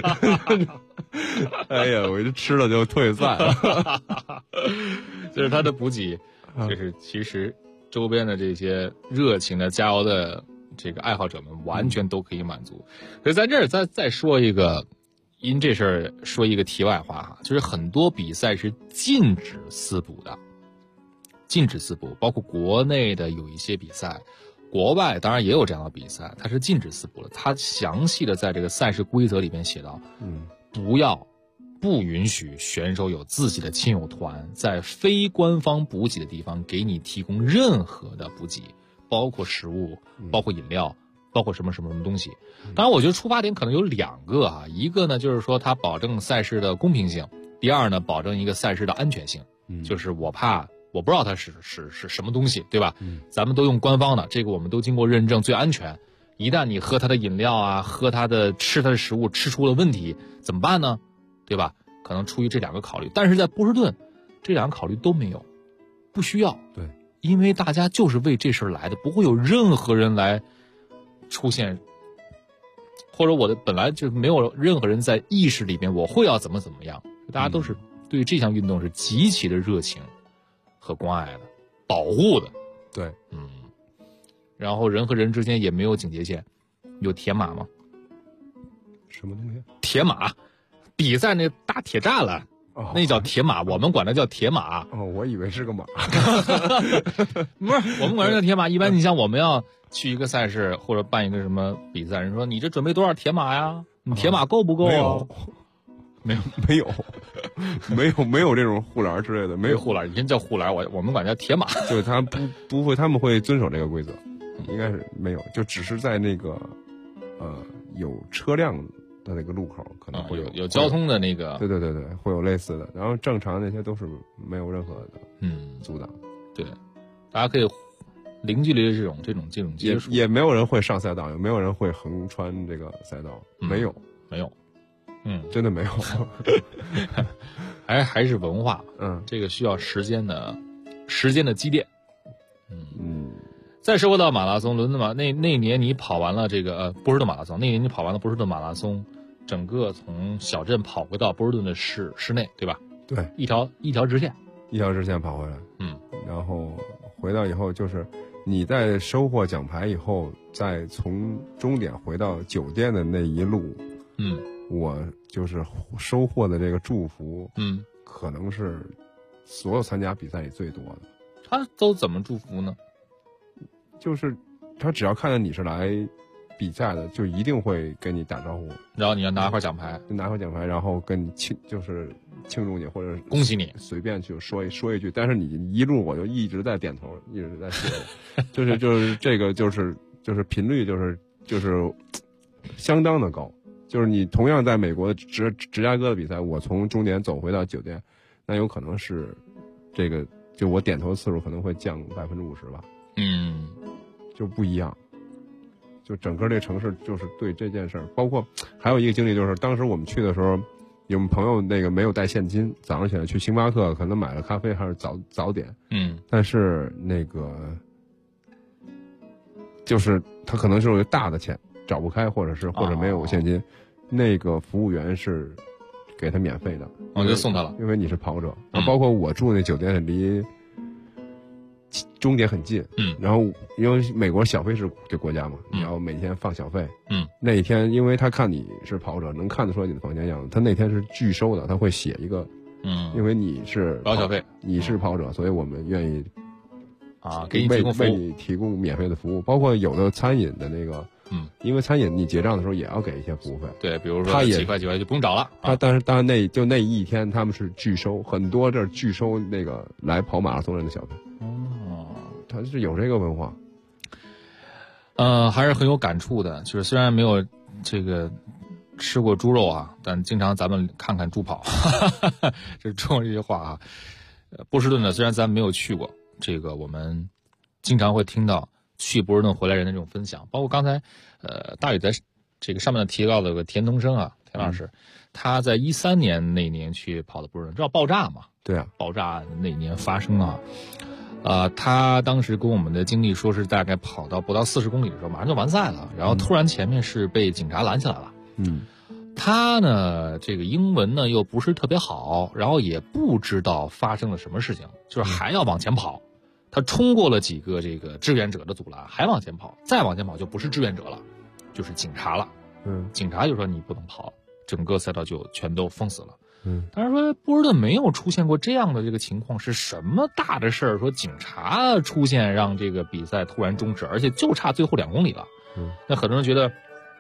哎呀，我这吃了就退赛了。 就是他的补给，就是其实周边的这些热情的加油的这个爱好者们完全都可以满足。所以在这儿再说一个，因这事儿说一个题外话哈，就是很多比赛是禁止私补的，禁止私补，包括国内的有一些比赛，国外当然也有这样的比赛，它是禁止私补的。它详细的在这个赛事规则里面写到，不允许选手有自己的亲友团在非官方补给的地方给你提供任何的补给，包括食物，包括饮料，包括什么东西。当然我觉得出发点可能有2个啊，一个呢就是说它保证赛事的公平性，第二呢保证一个赛事的安全性。就是我不知道它是什么东西，对吧？咱们都用官方的，这个我们都经过认证最安全。一旦你喝它的饮料啊，吃它的食物吃出了问题怎么办呢？对吧？可能出于这2个考虑，但是在波士顿这2个考虑都没有，不需要。 对， 因为大家就是为这事儿来的，不会有任何人来出现，或者本来就没有任何人在意识里面我会要怎么样，大家都是对这项运动是极其的热情和关爱的，保护的。 对， 然后人和人之间也没有警戒线。有铁马吗？ 什么东西？ 铁马。比赛那大铁栅栏，那叫铁马，我们管它叫铁马。 我以为是个马。 不是，我们管它叫铁马。一般你像我们要去一个赛事或者办一个什么比赛，人说你这准备多少铁马呀？你铁马够不够啊？没有这种护栏之类的，没有护栏，人叫护栏，我们管它叫铁马。 就是他不会，他们会遵守这个规则，应该是没有，就只是在那个有车辆的那个路口可能会有交通的那个， 对，会有类似的，然后正常那些都是没有任何的阻挡。 对，大家可以零距离的这种接触， 也没有人会上赛道，也没有人会横穿这个赛道，没有， 真的没有。 还是文化，这个需要时间的积淀。再说到马拉松，伦敦那年你跑完了这个波士顿马拉松，那年你跑完了波士顿马拉松，整个从小镇跑回到波士顿的市内，对吧？ 对， 一条直线跑回来，然后回到以后就是你在收获奖牌以后，再从终点回到酒店的那一路，我就是收获的这个祝福，可能是所有参加比赛里最多的。 他都怎么祝福呢？ 就是他只要看到你是来比赛的，就一定会跟你打招呼， 然后你要拿块奖牌， 然后跟你庆祝你，或者恭喜你， 随便去说一句。但是你一路我就一直在点头，一直在说，就是这个就是频率就是相当的高。就是你同样在美国芝加哥的比赛，我从终点走回到酒店，那有可能是这个就我点头次数可能会降50%吧。就不一样。就整个这个城市就是对这件事儿，包括还有一个经历，就是当时我们去的时候，有朋友那个没有带现金，早上起来去星巴克可能买了咖啡还是早点，但是那个就是他可能是有一个大的钱找不开，或者没有现金，那个服务员是给他免费的， 我就送他了， 因为你是跑者。包括我住那酒店离终点很近，然后因为美国小费是这国家嘛，你要每天放小费，那一天因为他看你是跑者，能看得出来你的房间样子，他那天是拒收的，他会写一个，因为你是包小费， 你是跑者，所以我们愿意给你提供服务， 为你提供免费的服务，包括有的餐饮的那个，因为餐饮你结账的时候也要给一些服务费， 对，比如说几块就不用找了， 但是当然那一天他们是拒收，很多这儿拒收那个来跑马拉松人的小费。他是有这个文化， 还是很有感触的。就是虽然没有这个吃过猪肉啊，但经常咱们看看猪跑，这是中国这句话啊。波士顿呢，虽然咱没有去过，这个我们经常会听到去波士顿回来人的这种分享，包括刚才大宇在这个上面提到的有个田东升啊，田老师，他在13年那年去跑的波士顿，知道爆炸嘛？ 对啊， 爆炸那年发生啊。他当时跟我们的经历说是大概跑到不到40公里的时候，马上就完赛了，然后突然前面是被警察拦下来了。他呢这个英文呢又不是特别好，然后也不知道发生了什么事情，就是还要往前跑。他冲过了几个这个志愿者的阻拦，还往前跑，再往前跑就不是志愿者了，就是警察了。警察就说你不能跑，整个赛道就全都封死了。但是说波士顿没有出现过这样的这个情况，是什么大的事儿？说警察出现让这个比赛突然终止，而且就差最后2公里了。那很多人觉得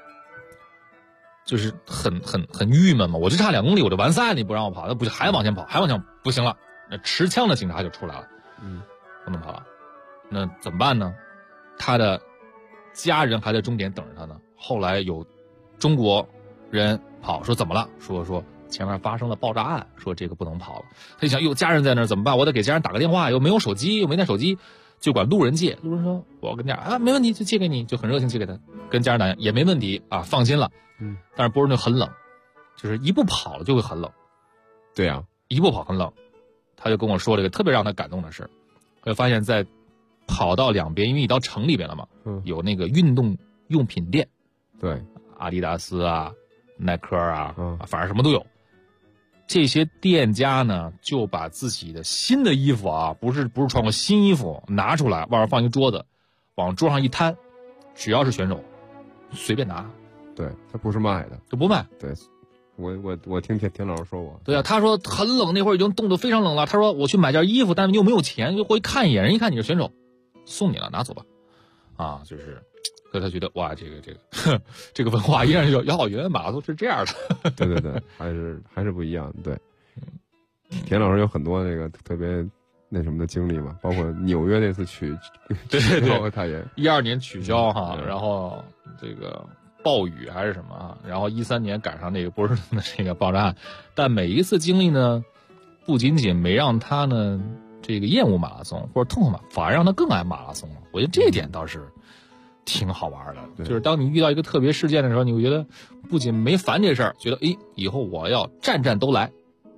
就是很郁闷嘛，我就差2公里我就完赛了，你不让我跑，那不还往前跑，还往前不行了，那持枪的警察就出来了，不能跑了，那怎么办呢？他的家人还在终点等着他呢。后来有中国人跑说怎么了？说前面发生了爆炸案，说这个不能跑了。他一想，哟，家人在那儿怎么办？我得给家人打个电话，又没有手机，又没带手机，就管路人借。路人说我跟家人没问题，就借给你，就很热情借给他，跟家人打也没问题啊，放心了。但是波士顿很冷，就是一步跑了就会很冷。 对啊， 一步跑很冷。他就跟我说了一个特别让他感动的事，我就发现在跑道两边，因为你到城里边了嘛，有那个运动用品店， 对， 阿迪达斯啊、耐克啊，反正什么都有。这些店家呢，就把自己的新的衣服啊，不是穿过新衣服拿出来，外边放一桌子，往桌上一摊，只要是选手，随便拿。 对，他不是卖的， 就不卖。 对，我听田老师说过。 对啊，他说很冷，那会儿已经冻得非常冷了。他说我去买件衣服，但是又没有钱，就过去看一眼，人一看你是选手，送你了，拿走吧。啊，就是，所以他觉得哇，这个文化依然是原来马拉松是这样的。 对对对，还是不一样。对，田老师有很多那个特别那什么的经历嘛，包括纽约那次取对， 他也 12年取消哈，然后这个暴雨还是什么啊，然后13年赶上那个波士顿的这个爆炸案，但每一次经历呢，不仅仅没让他呢这个厌恶马拉松或者痛恨马，反而让他更爱马拉松了。我觉得这一点倒是挺好玩的，就是当你遇到一个特别事件的时候，你会觉得不仅没烦这事儿，觉得以后我要站都来，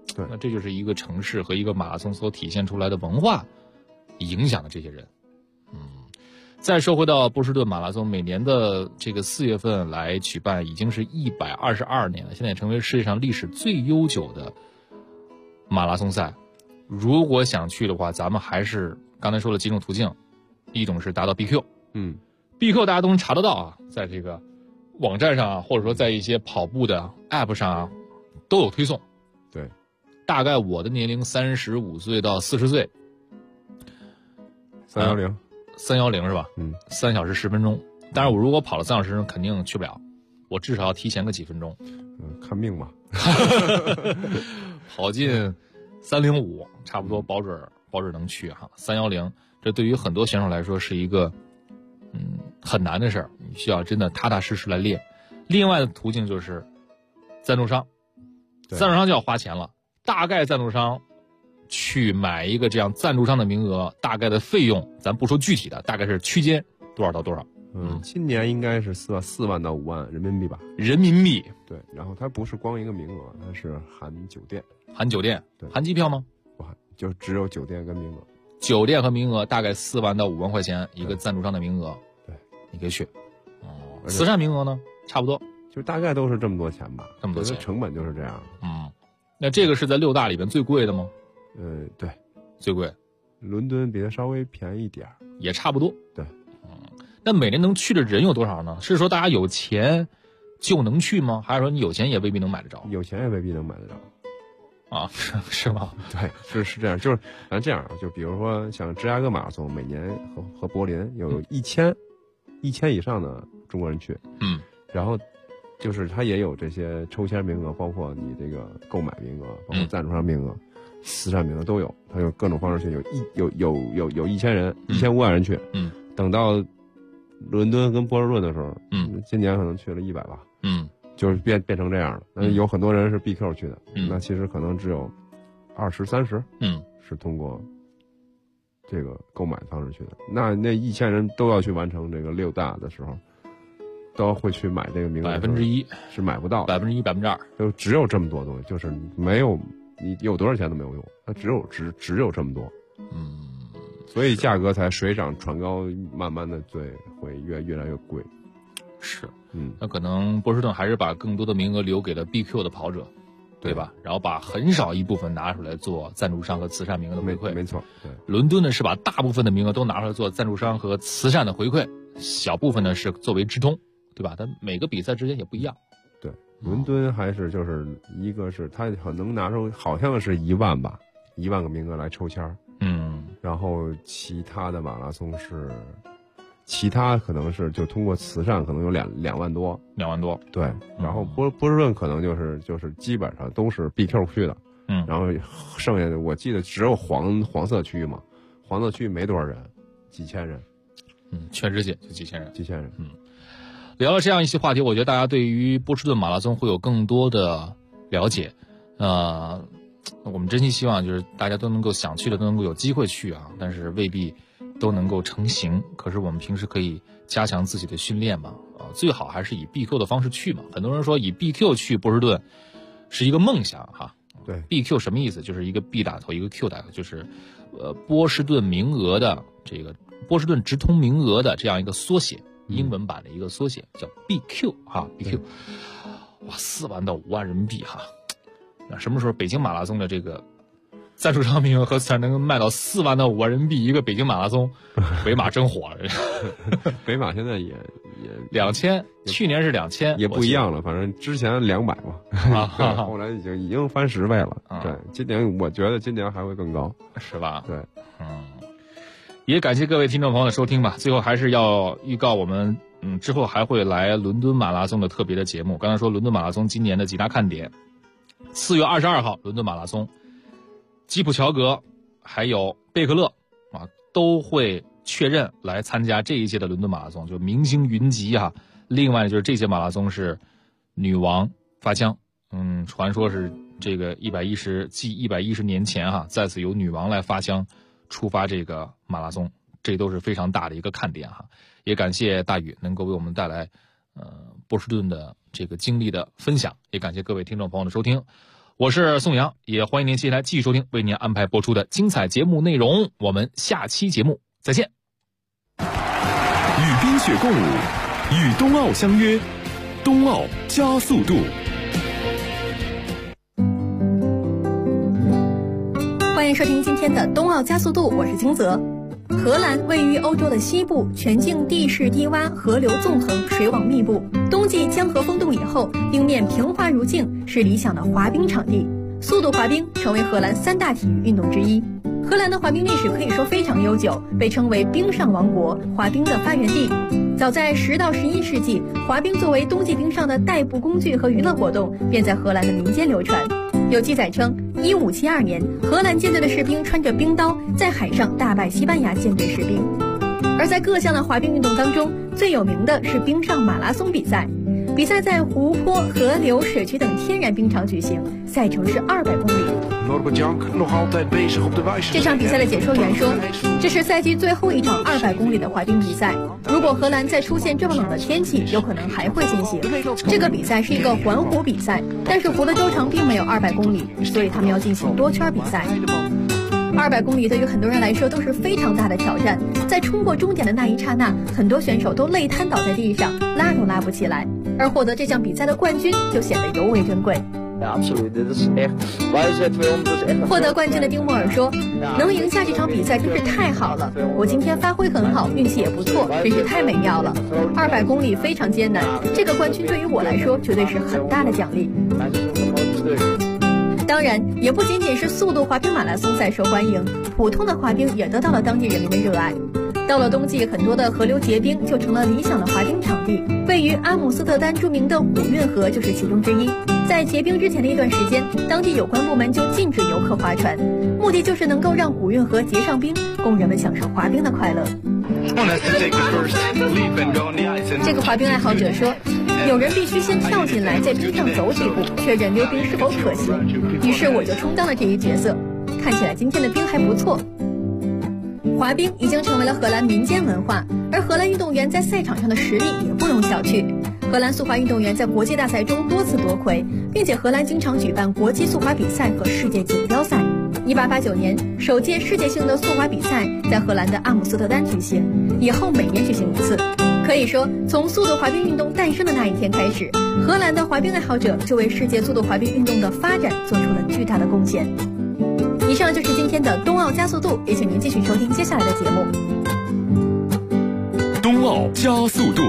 对， 那这就是一个城市和一个马拉松所体现出来的文化影响的这些人。再说回到波士顿马拉松，每年的这个4月份来举办，已经是122年了，现在也成为世界上历史最悠久的马拉松赛。如果想去的话，咱们还是刚才说了几种途径，一种是达到 BQ，BQ 大家都能查得到啊，在这个网站上啊，或者说在一些跑步的 App 上啊，都有推送。 对， 大概我的年龄35岁到40岁，310是吧？3小时10分钟。但是我如果跑了3小时，肯定去不了，我至少要提前个几分钟。 看命吧。 跑进305，差不多保准能去哈。310，这对于很多选手来说是一个很难的事儿，你需要真的踏踏实实来练。另外的途径就是赞助商，赞助商就要花钱了。大概赞助商去买一个这样赞助商的名额，大概的费用咱不说具体的，大概是区间多少到多少。 今年应该是4万到5万人民币吧。 人民币。 对，然后它不是光一个名额，它是含酒店。 含酒店？ 对。 含机票吗？ 不含，就只有酒店跟名额。 酒店和名额大概4万到5万块钱一个赞助商的名额。 对， 你可以去。慈善名额呢？差不多。 就大概都是这么多钱吧。 这么多钱， 成本就是这样。 那这个是在6大里边最贵的吗？ 对， 最贵。 伦敦比它稍微便宜一点， 也差不多。 对。 那每年能去的人有多少呢？是说大家有钱就能去吗？还是说你有钱也未必能买得着？ 有钱也未必能买得着。 啊，是吗？ 对，是这样。就是咱这样，就比如说像芝加哥马拉松，每年和柏林有1000以上的中国人去。然后就是它也有这些抽签名额，包括你这个购买名额，包括赞助商名额、慈善名额都有。它有各种方式去，有1000人、1500人去。等到伦敦跟波士顿的时候，今年可能去了100吧。就是变成这样了。那有很多人是 BQ 去的，那其实可能只有20、30，是通过这个购买方式去的。那1000人都要去完成这个6大的时候，都会去买这个名额 ，1% 是买不到 ，1%、2%， 就只有这么多东西，就是没有你有多少钱都没有用，它只有这么多。所以价格才水涨船高，慢慢的会越来越贵。 是，那可能波士顿还是把更多的名额留给了 BQ 的跑者，对吧？然后把很少一部分拿出来做赞助商和慈善名额的回馈。 没错，对。 伦敦呢是把大部分的名额都拿出来做赞助商和慈善的回馈，小部分呢是作为直通，对吧？它每个比赛之间也不一样。 对，伦敦还是就是一个是它能拿出好像是1万吧，1万个名额来抽签。然后其他的马拉松是。其他可能是就通过慈善，可能有2万多 ，2万多， 对。然后波士顿可能就是基本上都是 BQ 去的，然后剩下的我记得只有黄色区域嘛，黄色区域没多少人，几千人， 全世界就几千人， 聊了这样一些话题，我觉得大家对于波士顿马拉松会有更多的了解，我们真心希望就是大家都能够想去的都能够有机会去啊，但是未必都能够成型。可是我们平时可以加强自己的训练嘛，最好还是以 BQ 的方式去嘛。很多人说以 BQ 去波士顿是一个梦想哈。 对 ，BQ 什么意思？就是一个 B 打头，一个 Q 打头，就是波士顿名额的这个波士顿直通名额的这样一个缩写，英文版的一个缩写叫 BQ 哈 ，BQ。哇，4万到5万人民币哈。那什么时候北京马拉松的这个赞助商名额和才能卖到4万到5万人民币一个北京马拉松？北马真火了， 北马现在也 2000，去年是2000， 也不一样了。反正之前200嘛，后来已经翻10倍了。对，今年我觉得今年还会更高， 是吧？ 对， 也感谢各位听众朋友的收听吧。最后还是要预告我们，之后还会来伦敦马拉松的特别的节目。刚才说伦敦马拉松今年的几大看点，4月22号伦敦马拉松，基普乔格还有贝克勒都会确认来参加这一届的伦敦马拉松，就明星云集啊。另外就是这届马拉松是女王发枪，传说是这个110年前再次由女王来发枪出发这个马拉松，这都是非常大的一个看点哈。也感谢大宇能够为我们带来波士顿的这个经历的分享，也感谢各位听众朋友的收听。 我是宋阳，也欢迎您接下来继续收听为您安排播出的精彩节目内容。我们下期节目再见。 与冰雪共舞，与冬奥相约，冬奥加速度。 欢迎收听今天的冬奥加速度，我是金泽。荷兰位于欧洲的西部，全境地势低洼，河流纵横，水网密布。冬季江河封冻以后，冰面平滑如镜，是理想的滑冰场地。速度滑冰成为荷兰3大体育运动之一。荷兰的滑冰历史可以说非常悠久，被称为冰上王国，滑冰的发源地。早在10到11世纪，滑冰作为冬季冰上的代步工具和娱乐活动，便在荷兰的民间流传。有记载称，1572年，荷兰舰队的士兵穿着冰刀，在海上大败西班牙舰队士兵。而在各项的滑冰运动当中，最有名的是冰上马拉松比赛。比赛在湖泊、河流、水渠等天然冰场举行，赛程是200公里。这场比赛的解说员说，这是赛季最后一场200公里的滑冰比赛。如果荷兰再出现这么冷的天气，有可能还会进行。这个比赛是一个环湖比赛，但是湖的周长并没有200公里，所以他们要进行多圈比赛。200公里对于很多人来说都是非常大的挑战，在冲过终点的那一刹那，很多选手都累瘫倒在地上，拉都拉不起来。而获得这项比赛的冠军就显得尤为珍贵。获得冠军的丁莫尔说，能赢下这场比赛真是太好了，我今天发挥很好，运气也不错，真是太美妙了。200公里非常艰难，这个冠军对于我来说绝对是很大的奖励。当然，也不仅仅是速度滑冰马拉松赛受欢迎，普通的滑冰也得到了当地人民的热爱。到了冬季，很多的河流结冰，就成了理想的滑冰场地。位于阿姆斯特丹著名的古运河就是其中之一。在结冰之前的一段时间，当地有关部门就禁止游客划船，目的就是能够让古运河结上冰，供人们享受滑冰的快乐。这个滑冰爱好者说，有人必须先跳进来，在冰上走几步，确认溜冰是否可行。于是我就充当了这一角色。看起来今天的冰还不错。滑冰已经成为了荷兰民间文化，而荷兰运动员在赛场上的实力也不容小觑。荷兰速滑运动员在国际大赛中多次夺魁，并且荷兰经常举办国际速滑比赛和世界锦标赛。1889年，首届世界性的速滑比赛在荷兰的阿姆斯特丹举行，以后每年举行一次。可以说，从速度滑冰运动诞生的那一天开始，荷兰的滑冰爱好者就为世界速度滑冰运动的发展做出了巨大的贡献。以上就是今天的冬奥加速度，也请您继续收听接下来的节目。 冬奥加速度。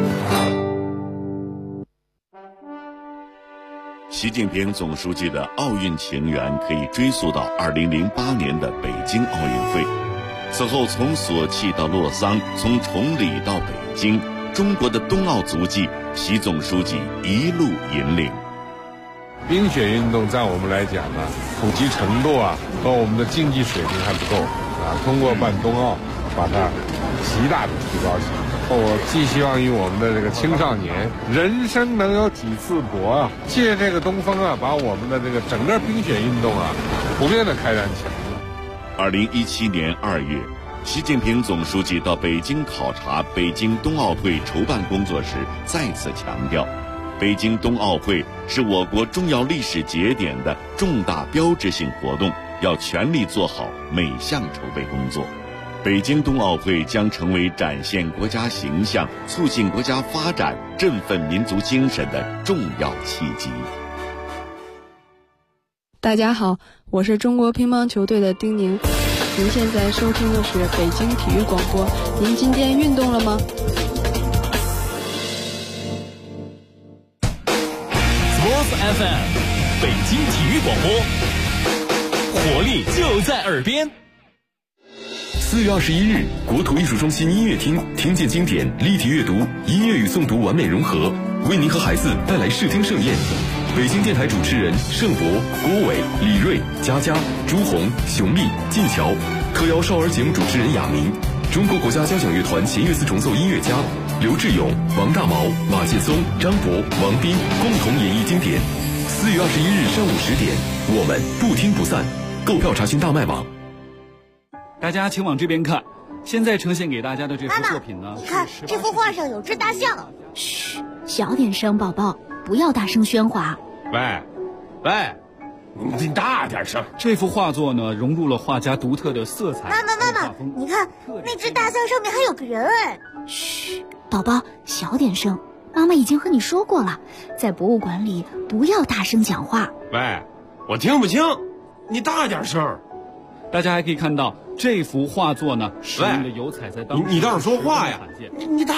习近平总书记的奥运情缘可以追溯到2008年的北京奥运会。此后，从索契到洛桑，从崇礼到北京，中国的冬奥足迹，习总书记一路引领。 冰雪运动在我们来讲呢，普及程度和我们的竞技水平还不够通过办冬奥，把它极大的提高起来。我寄希望于我们的这个青少年，人生能有几次搏借这个东风把我们的这个整个冰雪运动普遍的开展起来。 2017年2月，习近平总书记到北京考察北京冬奥会筹办工作时，再次强调，北京冬奥会是我国重要历史节点的重大标志性活动，要全力做好每项筹备工作。北京冬奥会将成为展现国家形象、促进国家发展、振奋民族精神的重要契机。 大家好，我是中国乒乓球队的丁宁。您现在收听的是北京体育广播。您今天运动了吗 ？Sports FM， 北京体育广播，活力就在耳边。 4月21日，国土艺术中心音乐厅听见经典，立体阅读，音乐与诵读完美融合，为您和孩子带来视听盛宴。北京电台主持人盛博、郭伟、李瑞、佳佳、朱红、熊丽、晋桥，特邀少儿节目主持人雅明，中国国家交响乐团弦乐四重奏音乐家刘志勇、王大毛、马建松、张博、王斌共同演绎经典。4月21日上午10点，我们不听不散。购票查询大麦网。 大家请往这边看，现在呈现给大家的这幅作品呢， 你看这幅画上有只大象。嘘，小点声，宝宝，不要大声喧哗。 喂， 你大点声。 这幅画作呢，融入了画家独特的色彩。 妈妈，你看那只大象上面还有个人哎！ 嘘，宝宝，小点声。妈妈已经和你说过了，在博物馆里不要大声讲话。 喂，我听不清，你大点声。 大家还可以看到这幅画作呢，使用的油彩在当时你倒是说话呀！你大